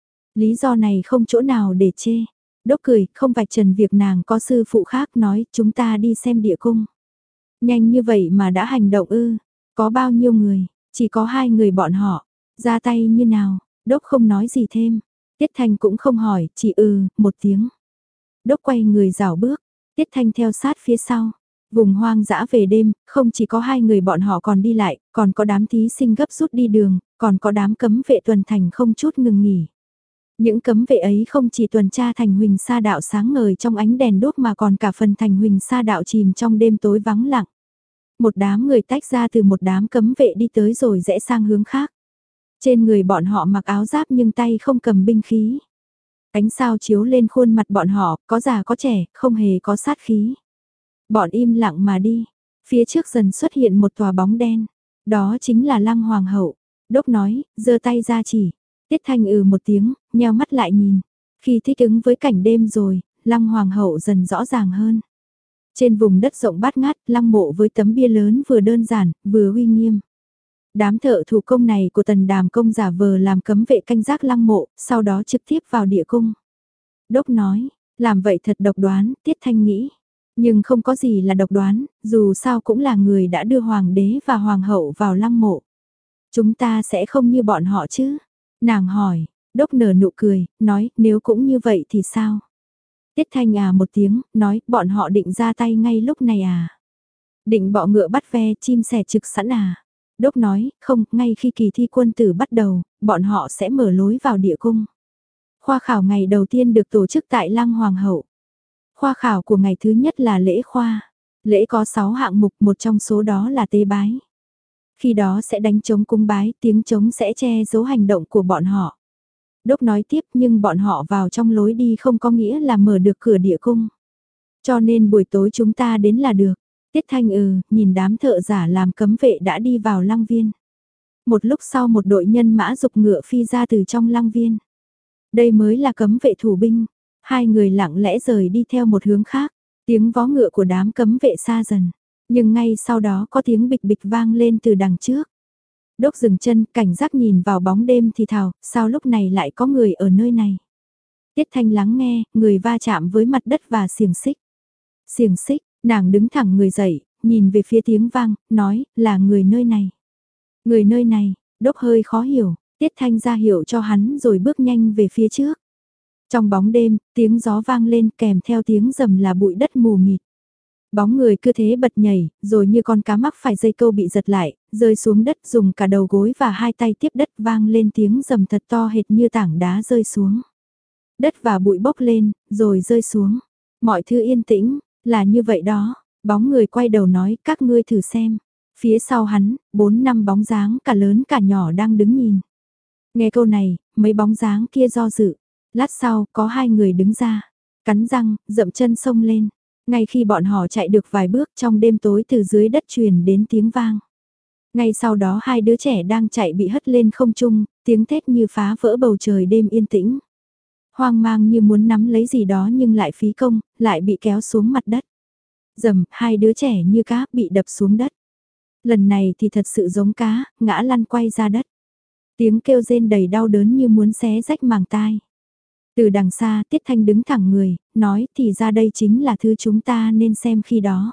Lý do này không chỗ nào để chê. Đốc cười, không vạch trần việc nàng có sư phụ khác, nói chúng ta đi xem địa cung. Nhanh như vậy mà đã hành động ư, có bao nhiêu người, chỉ có hai người bọn họ, ra tay như nào, Đốc không nói gì thêm. Tiết Thanh cũng không hỏi, chỉ ừ, một tiếng. Đốc quay người rảo bước, Tiết Thanh theo sát phía sau. Vùng hoang dã về đêm, không chỉ có hai người bọn họ còn đi lại, còn có đám thí sinh gấp rút đi đường, còn có đám cấm vệ tuần thành không chút ngừng nghỉ. Những cấm vệ ấy không chỉ tuần tra thành Huỳnh Sa Đạo sáng ngời trong ánh đèn đốt mà còn cả phần thành Huỳnh Sa Đạo chìm trong đêm tối vắng lặng. Một đám người tách ra từ một đám cấm vệ đi tới rồi rẽ sang hướng khác. Trên người bọn họ mặc áo giáp nhưng tay không cầm binh khí. Ánh sao chiếu lên khuôn mặt bọn họ, có già có trẻ, không hề có sát khí. Bọn im lặng mà đi, phía trước dần xuất hiện một tòa bóng đen, đó chính là Lăng Hoàng hậu. Đốc nói, giơ tay ra chỉ, Tiết Thanh ừ một tiếng, nheo mắt lại nhìn. Khi thích ứng với cảnh đêm rồi, Lăng Hoàng hậu dần rõ ràng hơn. Trên vùng đất rộng bát ngát, lăng mộ với tấm bia lớn vừa đơn giản, vừa uy nghiêm. Đám thợ thủ công này của Tần Đàm công giả vờ làm cấm vệ canh giác lăng mộ, sau đó trực tiếp vào địa cung. Đốc nói, làm vậy thật độc đoán, Tiết Thanh nghĩ. Nhưng không có gì là độc đoán, dù sao cũng là người đã đưa hoàng đế và hoàng hậu vào lăng mộ. Chúng ta sẽ không như bọn họ chứ? Nàng hỏi, Đốc nở nụ cười, nói, nếu cũng như vậy thì sao? Tiết Thanh à một tiếng, nói, bọn họ định ra tay ngay lúc này à? Định bọ ngựa bắt ve, chim sẻ trực sẵn à? Đốc nói, không, ngay khi kỳ thi quân tử bắt đầu, bọn họ sẽ mở lối vào địa cung. Khoa khảo ngày đầu tiên được tổ chức tại Lăng Hoàng hậu. Khoa khảo của ngày thứ nhất là lễ khoa. Lễ có sáu hạng mục, một trong số đó là tế bái. Khi đó sẽ đánh trống cung bái, tiếng trống sẽ che giấu hành động của bọn họ. Đốc nói tiếp, nhưng bọn họ vào trong lối đi không có nghĩa là mở được cửa địa cung. Cho nên buổi tối chúng ta đến là được. Tiết Thanh ừ, nhìn đám thợ giả làm cấm vệ đã đi vào lăng viên. Một lúc sau một đội nhân mã dục ngựa phi ra từ trong lăng viên. Đây mới là cấm vệ thủ binh. Hai người lặng lẽ rời đi theo một hướng khác. Tiếng vó ngựa của đám cấm vệ xa dần. Nhưng ngay sau đó có tiếng bịch bịch vang lên từ đằng trước. Đốc dừng chân, cảnh giác nhìn vào bóng đêm thì thào, sao lúc này lại có người ở nơi này. Tiết Thanh lắng nghe, người va chạm với mặt đất và xiềng xích. Xiềng xích, nàng đứng thẳng người dậy, nhìn về phía tiếng vang, nói, là người nơi này. Người nơi này, Đốc hơi khó hiểu, Tiết Thanh ra hiệu cho hắn rồi bước nhanh về phía trước. Trong bóng đêm, tiếng gió vang lên kèm theo tiếng rầm là bụi đất mù mịt. Bóng người cứ thế bật nhảy, rồi như con cá mắc phải dây câu bị giật lại, rơi xuống đất dùng cả đầu gối và hai tay tiếp đất vang lên tiếng rầm thật to hệt như tảng đá rơi xuống. Đất và bụi bốc lên, rồi rơi xuống. Mọi thứ yên tĩnh, là như vậy đó. Bóng người quay đầu nói các ngươi thử xem. Phía sau hắn, bốn năm bóng dáng cả lớn cả nhỏ đang đứng nhìn. Nghe câu này, mấy bóng dáng kia do dự. Lát sau, có hai người đứng ra. Cắn răng, dậm chân xông lên. Ngay khi bọn họ chạy được vài bước trong đêm tối từ dưới đất truyền đến tiếng vang. Ngay sau đó hai đứa trẻ đang chạy bị hất lên không trung, tiếng thét như phá vỡ bầu trời đêm yên tĩnh. Hoang mang như muốn nắm lấy gì đó nhưng lại phí công, lại bị kéo xuống mặt đất. Dầm, hai đứa trẻ như cá bị đập xuống đất. Lần này thì thật sự giống cá, ngã lăn quay ra đất. Tiếng kêu rên đầy đau đớn như muốn xé rách màng tai. Từ đằng xa Tiết Thanh đứng thẳng người, nói thì ra đây chính là thứ chúng ta nên xem khi đó.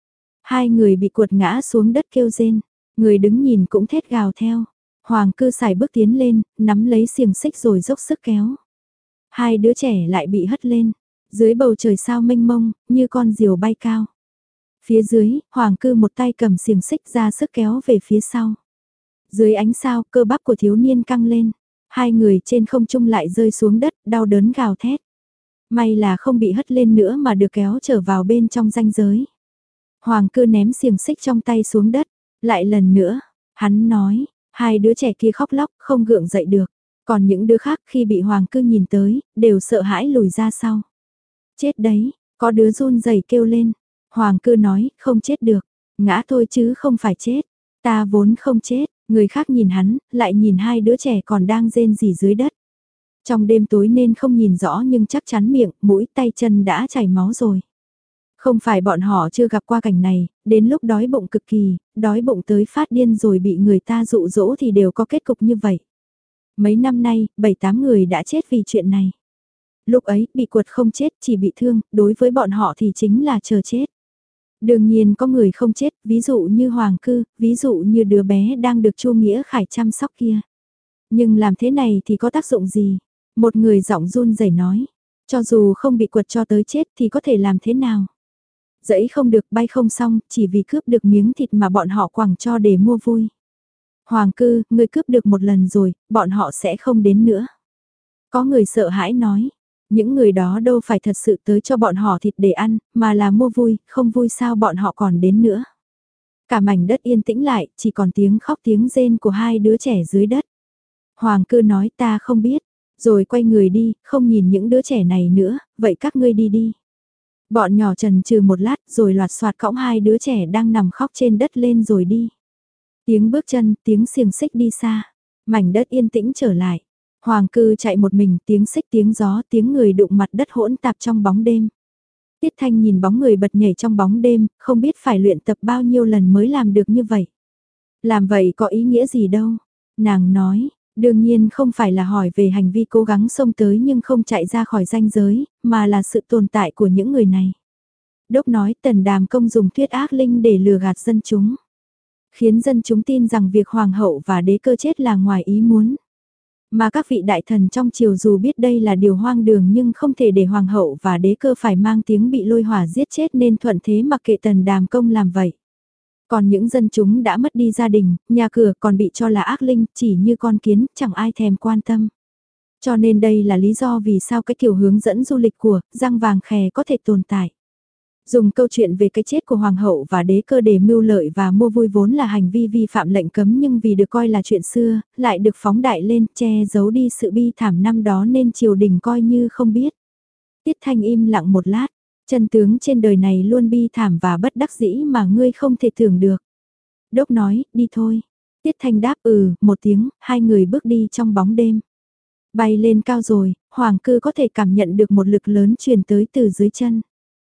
Hai người bị cuột ngã xuống đất kêu rên, người đứng nhìn cũng thét gào theo. Hoàng cư xài bước tiến lên, nắm lấy xiềng xích rồi dốc sức kéo. Hai đứa trẻ lại bị hất lên, dưới bầu trời sao mênh mông, như con diều bay cao. Phía dưới, Hoàng cư một tay cầm xiềng xích ra sức kéo về phía sau. Dưới ánh sao, cơ bắp của thiếu niên căng lên. Hai người trên không trung lại rơi xuống đất, đau đớn gào thét. May là không bị hất lên nữa mà được kéo trở vào bên trong ranh giới. Hoàng cư ném xiềng xích trong tay xuống đất. Lại lần nữa, hắn nói, hai đứa trẻ kia khóc lóc, không gượng dậy được. Còn những đứa khác khi bị Hoàng cư nhìn tới, đều sợ hãi lùi ra sau. Chết đấy, có đứa run rẩy kêu lên. Hoàng cư nói, không chết được, ngã thôi chứ không phải chết. Ta vốn không chết, người khác nhìn hắn, lại nhìn hai đứa trẻ còn đang rên rỉ dưới đất. Trong đêm tối nên không nhìn rõ nhưng chắc chắn miệng, mũi, tay chân đã chảy máu rồi. Không phải bọn họ chưa gặp qua cảnh này, đến lúc đói bụng cực kỳ, đói bụng tới phát điên rồi bị người ta dụ dỗ thì đều có kết cục như vậy. Mấy năm nay, bảy tám người đã chết vì chuyện này. Lúc ấy, bị quật không chết, chỉ bị thương, đối với bọn họ thì chính là chờ chết. Đương nhiên có người không chết, ví dụ như Hoàng cư, ví dụ như đứa bé đang được Chu Nghĩa Khải chăm sóc kia. Nhưng làm thế này thì có tác dụng gì? Một người giọng run rẩy nói, cho dù không bị quật cho tới chết thì có thể làm thế nào? Dẫy không được bay không xong, chỉ vì cướp được miếng thịt mà bọn họ quẳng cho để mua vui. Hoàng cư, ngươi cướp được một lần rồi, bọn họ sẽ không đến nữa. Có người sợ hãi nói, những người đó đâu phải thật sự tới cho bọn họ thịt để ăn, mà là mua vui, không vui sao bọn họ còn đến nữa. Cả mảnh đất yên tĩnh lại, chỉ còn tiếng khóc tiếng rên của hai đứa trẻ dưới đất. Hoàng cư nói ta không biết, rồi quay người đi, không nhìn những đứa trẻ này nữa, vậy các ngươi đi đi. Bọn nhỏ trần trừ một lát rồi loạt soạt cõng hai đứa trẻ đang nằm khóc trên đất lên rồi đi. Tiếng bước chân, tiếng xiềng xích đi xa, mảnh đất yên tĩnh trở lại. Hoàng cư chạy một mình, tiếng xích tiếng gió, tiếng người đụng mặt đất hỗn tạp trong bóng đêm. Tiết Thanh nhìn bóng người bật nhảy trong bóng đêm, không biết phải luyện tập bao nhiêu lần mới làm được như vậy. Làm vậy có ý nghĩa gì đâu. Nàng nói, đương nhiên không phải là hỏi về hành vi cố gắng xông tới nhưng không chạy ra khỏi ranh giới, mà là sự tồn tại của những người này. Đốc nói Tần Đàm Công dùng thuyết ác linh để lừa gạt dân chúng. Khiến dân chúng tin rằng việc hoàng hậu và đế cơ chết là ngoài ý muốn. Mà các vị đại thần trong triều dù biết đây là điều hoang đường nhưng không thể để hoàng hậu và đế cơ phải mang tiếng bị lôi hỏa giết chết nên thuận thế mặc kệ Tần Đàm Công làm vậy. Còn những dân chúng đã mất đi gia đình, nhà cửa còn bị cho là ác linh, chỉ như con kiến, chẳng ai thèm quan tâm. Cho nên đây là lý do vì sao cái kiểu hướng dẫn du lịch của Giang Vàng Khè có thể tồn tại. Dùng câu chuyện về cái chết của hoàng hậu và đế cơ để mưu lợi và mua vui vốn là hành vi vi phạm lệnh cấm nhưng vì được coi là chuyện xưa, lại được phóng đại lên che giấu đi sự bi thảm năm đó nên triều đình coi như không biết. Tiết Thanh im lặng một lát, chân tướng trên đời này luôn bi thảm và bất đắc dĩ mà ngươi không thể tưởng được. Đốc nói, đi thôi. Tiết Thanh đáp ừ, một tiếng, hai người bước đi trong bóng đêm. Bay lên cao rồi, Hoàng cư có thể cảm nhận được một lực lớn truyền tới từ dưới chân.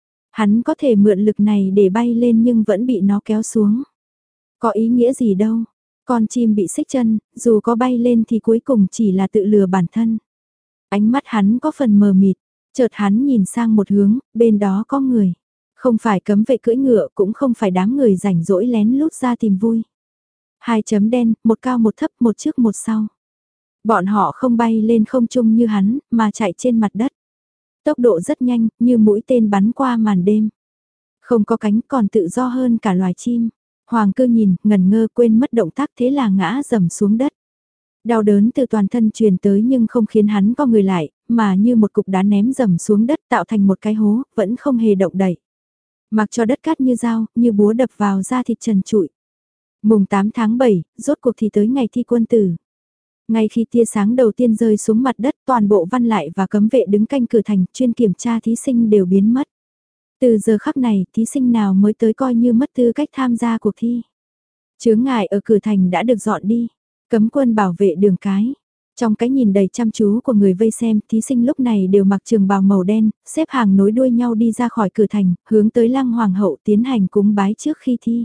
Hắn có thể mượn lực này để bay lên nhưng vẫn bị nó kéo xuống. Có ý nghĩa gì đâu. Con chim bị xích chân, dù có bay lên thì cuối cùng chỉ là tự lừa bản thân. Ánh mắt hắn có phần mờ mịt, chợt hắn nhìn sang một hướng, bên đó có người. Không phải cấm vệ cưỡi ngựa, cũng không phải đám người rảnh rỗi lén lút ra tìm vui. Hai chấm đen, một cao một thấp, một trước một sau. Bọn họ không bay lên không trung như hắn, mà chạy trên mặt đất. Tốc độ rất nhanh, như mũi tên bắn qua màn đêm. Không có cánh còn tự do hơn cả loài chim. Hoàng cơ nhìn, ngẩn ngơ quên mất động tác thế là ngã rầm xuống đất. Đau đớn từ toàn thân truyền tới nhưng không khiến hắn co người lại, mà như một cục đá ném rầm xuống đất tạo thành một cái hố, vẫn không hề động đậy. Mặc cho đất cát như dao, như búa đập vào da thịt trần trụi. Mùng tám tháng bảy, rốt cuộc thì tới ngày thi quân tử. Ngay khi tia sáng đầu tiên rơi xuống mặt đất, toàn bộ văn lại và cấm vệ đứng canh cửa thành, chuyên kiểm tra thí sinh đều biến mất. Từ giờ khắc này, thí sinh nào mới tới coi như mất tư cách tham gia cuộc thi. Chướng ngại ở cửa thành đã được dọn đi, cấm quân bảo vệ đường cái. Trong cái nhìn đầy chăm chú của người vây xem, thí sinh lúc này đều mặc trường bào màu đen, xếp hàng nối đuôi nhau đi ra khỏi cửa thành, hướng tới Lăng Hoàng hậu tiến hành cúng bái trước khi thi.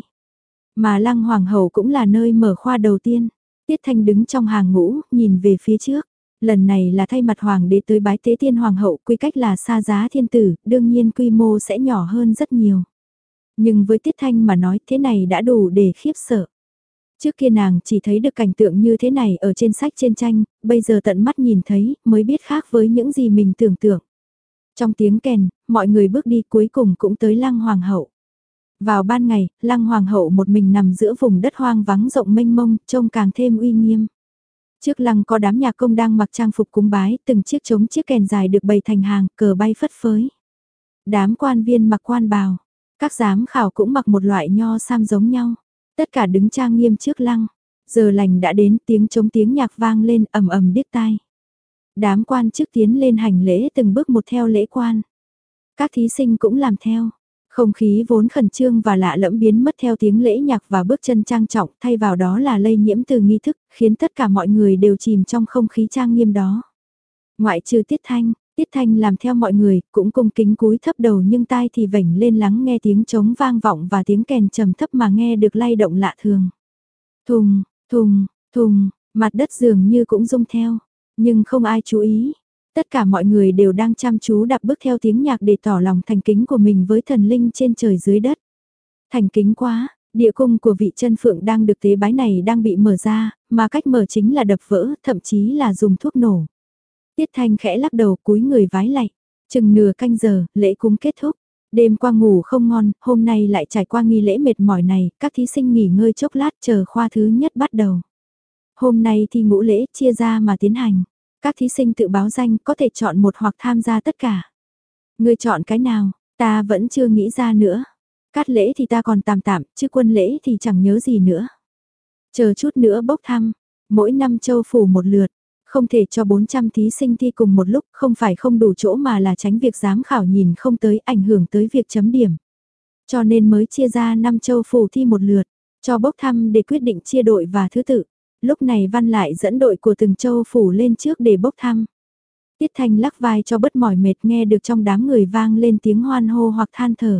Mà Lăng Hoàng hậu cũng là nơi mở khoa đầu tiên. Tiết Thanh đứng trong hàng ngũ, nhìn về phía trước. Lần này là thay mặt hoàng đế tới bái tế tiên hoàng hậu, quy cách là xa giá thiên tử, đương nhiên quy mô sẽ nhỏ hơn rất nhiều. Nhưng với Tiết Thanh mà nói thế này đã đủ để khiếp sợ. Trước kia nàng chỉ thấy được cảnh tượng như thế này ở trên sách trên tranh, bây giờ tận mắt nhìn thấy mới biết khác với những gì mình tưởng tượng. Trong tiếng kèn, mọi người bước đi cuối cùng cũng tới Lăng Hoàng hậu. Vào ban ngày, Lăng Hoàng hậu một mình nằm giữa vùng đất hoang vắng rộng mênh mông, trông càng thêm uy nghiêm. Trước lăng có đám nhạc công đang mặc trang phục cúng bái, từng chiếc trống chiếc kèn dài được bày thành hàng, cờ bay phất phới. Đám quan viên mặc quan bào, các giám khảo cũng mặc một loại nho sam giống nhau. Tất cả đứng trang nghiêm trước lăng. Giờ lành đã đến, tiếng trống tiếng nhạc vang lên ầm ầm điếc tai. Đám quan chức tiến lên hành lễ từng bước một theo lễ quan. Các thí sinh cũng làm theo. Không khí vốn khẩn trương và lạ lẫm biến mất theo tiếng lễ nhạc và bước chân trang trọng, thay vào đó là lây nhiễm từ nghi thức, khiến tất cả mọi người đều chìm trong không khí trang nghiêm đó. Ngoại trừ Tiết Thanh, Tiết Thanh làm theo mọi người, cũng cung kính cúi thấp đầu nhưng tai thì vểnh lên lắng nghe tiếng trống vang vọng và tiếng kèn trầm thấp mà nghe được lay động lạ thường. Thùng, thùng, thùng, mặt đất dường như cũng rung theo, nhưng không ai chú ý. Tất cả mọi người đều đang chăm chú đạp bước theo tiếng nhạc để tỏ lòng thành kính của mình với thần linh trên trời dưới đất. Thành kính quá, địa cung của vị chân phượng đang được tế bái này đang bị mở ra, mà cách mở chính là đập vỡ, thậm chí là dùng thuốc nổ. Tiết Thanh khẽ lắc đầu cúi người vái lạy. Chừng nửa canh giờ, lễ cúng kết thúc. Đêm qua ngủ không ngon, hôm nay lại trải qua nghi lễ mệt mỏi này, các thí sinh nghỉ ngơi chốc lát chờ khoa thứ nhất bắt đầu. Hôm nay thì ngũ lễ chia ra mà tiến hành. Các thí sinh tự báo danh có thể chọn một hoặc tham gia tất cả. Ngươi chọn cái nào, ta vẫn chưa nghĩ ra nữa. Cát lễ thì ta còn tạm tạm, chứ quân lễ thì chẳng nhớ gì nữa. Chờ chút nữa bốc thăm, mỗi năm châu phủ một lượt, không thể cho bốn trăm thí sinh thi cùng một lúc, không phải không đủ chỗ mà là tránh việc giám khảo nhìn không tới ảnh hưởng tới việc chấm điểm. Cho nên mới chia ra năm châu phủ thi một lượt, cho bốc thăm để quyết định chia đội và thứ tự. Lúc này Văn lại dẫn đội của từng châu phủ lên trước để bốc thăm. Tiết Thanh lắc vai cho bớt mỏi mệt nghe được trong đám người vang lên tiếng hoan hô hoặc than thở.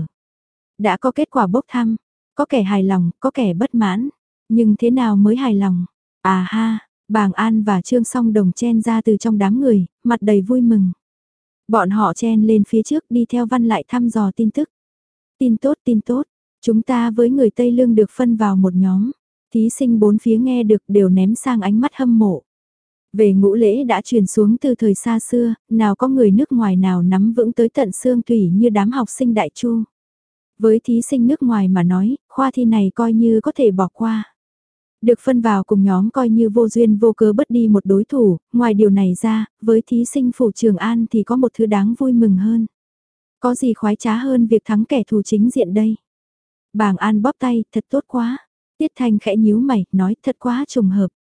Đã có kết quả bốc thăm, có kẻ hài lòng, có kẻ bất mãn. Nhưng thế nào mới hài lòng? À ha, Bàng An và Trương Song Đồng chen ra từ trong đám người, mặt đầy vui mừng. Bọn họ chen lên phía trước đi theo Văn lại thăm dò tin tức. Tin tốt, tin tốt, chúng ta với người Tây Lương được phân vào một nhóm. Thí sinh bốn phía nghe được đều ném sang ánh mắt hâm mộ. Về ngũ lễ đã truyền xuống từ thời xa xưa, nào có người nước ngoài nào nắm vững tới tận xương thủy như đám học sinh Đại Chu. Với thí sinh nước ngoài mà nói, khoa thi này coi như có thể bỏ qua. Được phân vào cùng nhóm coi như vô duyên vô cớ bớt đi một đối thủ, ngoài điều này ra, với thí sinh phủ Trường An thì có một thứ đáng vui mừng hơn. Có gì khoái trá hơn việc thắng kẻ thù chính diện đây? Bàng An bóp tay, thật tốt quá. Tiết Thanh khẽ nhíu mày, nói thật quá trùng hợp.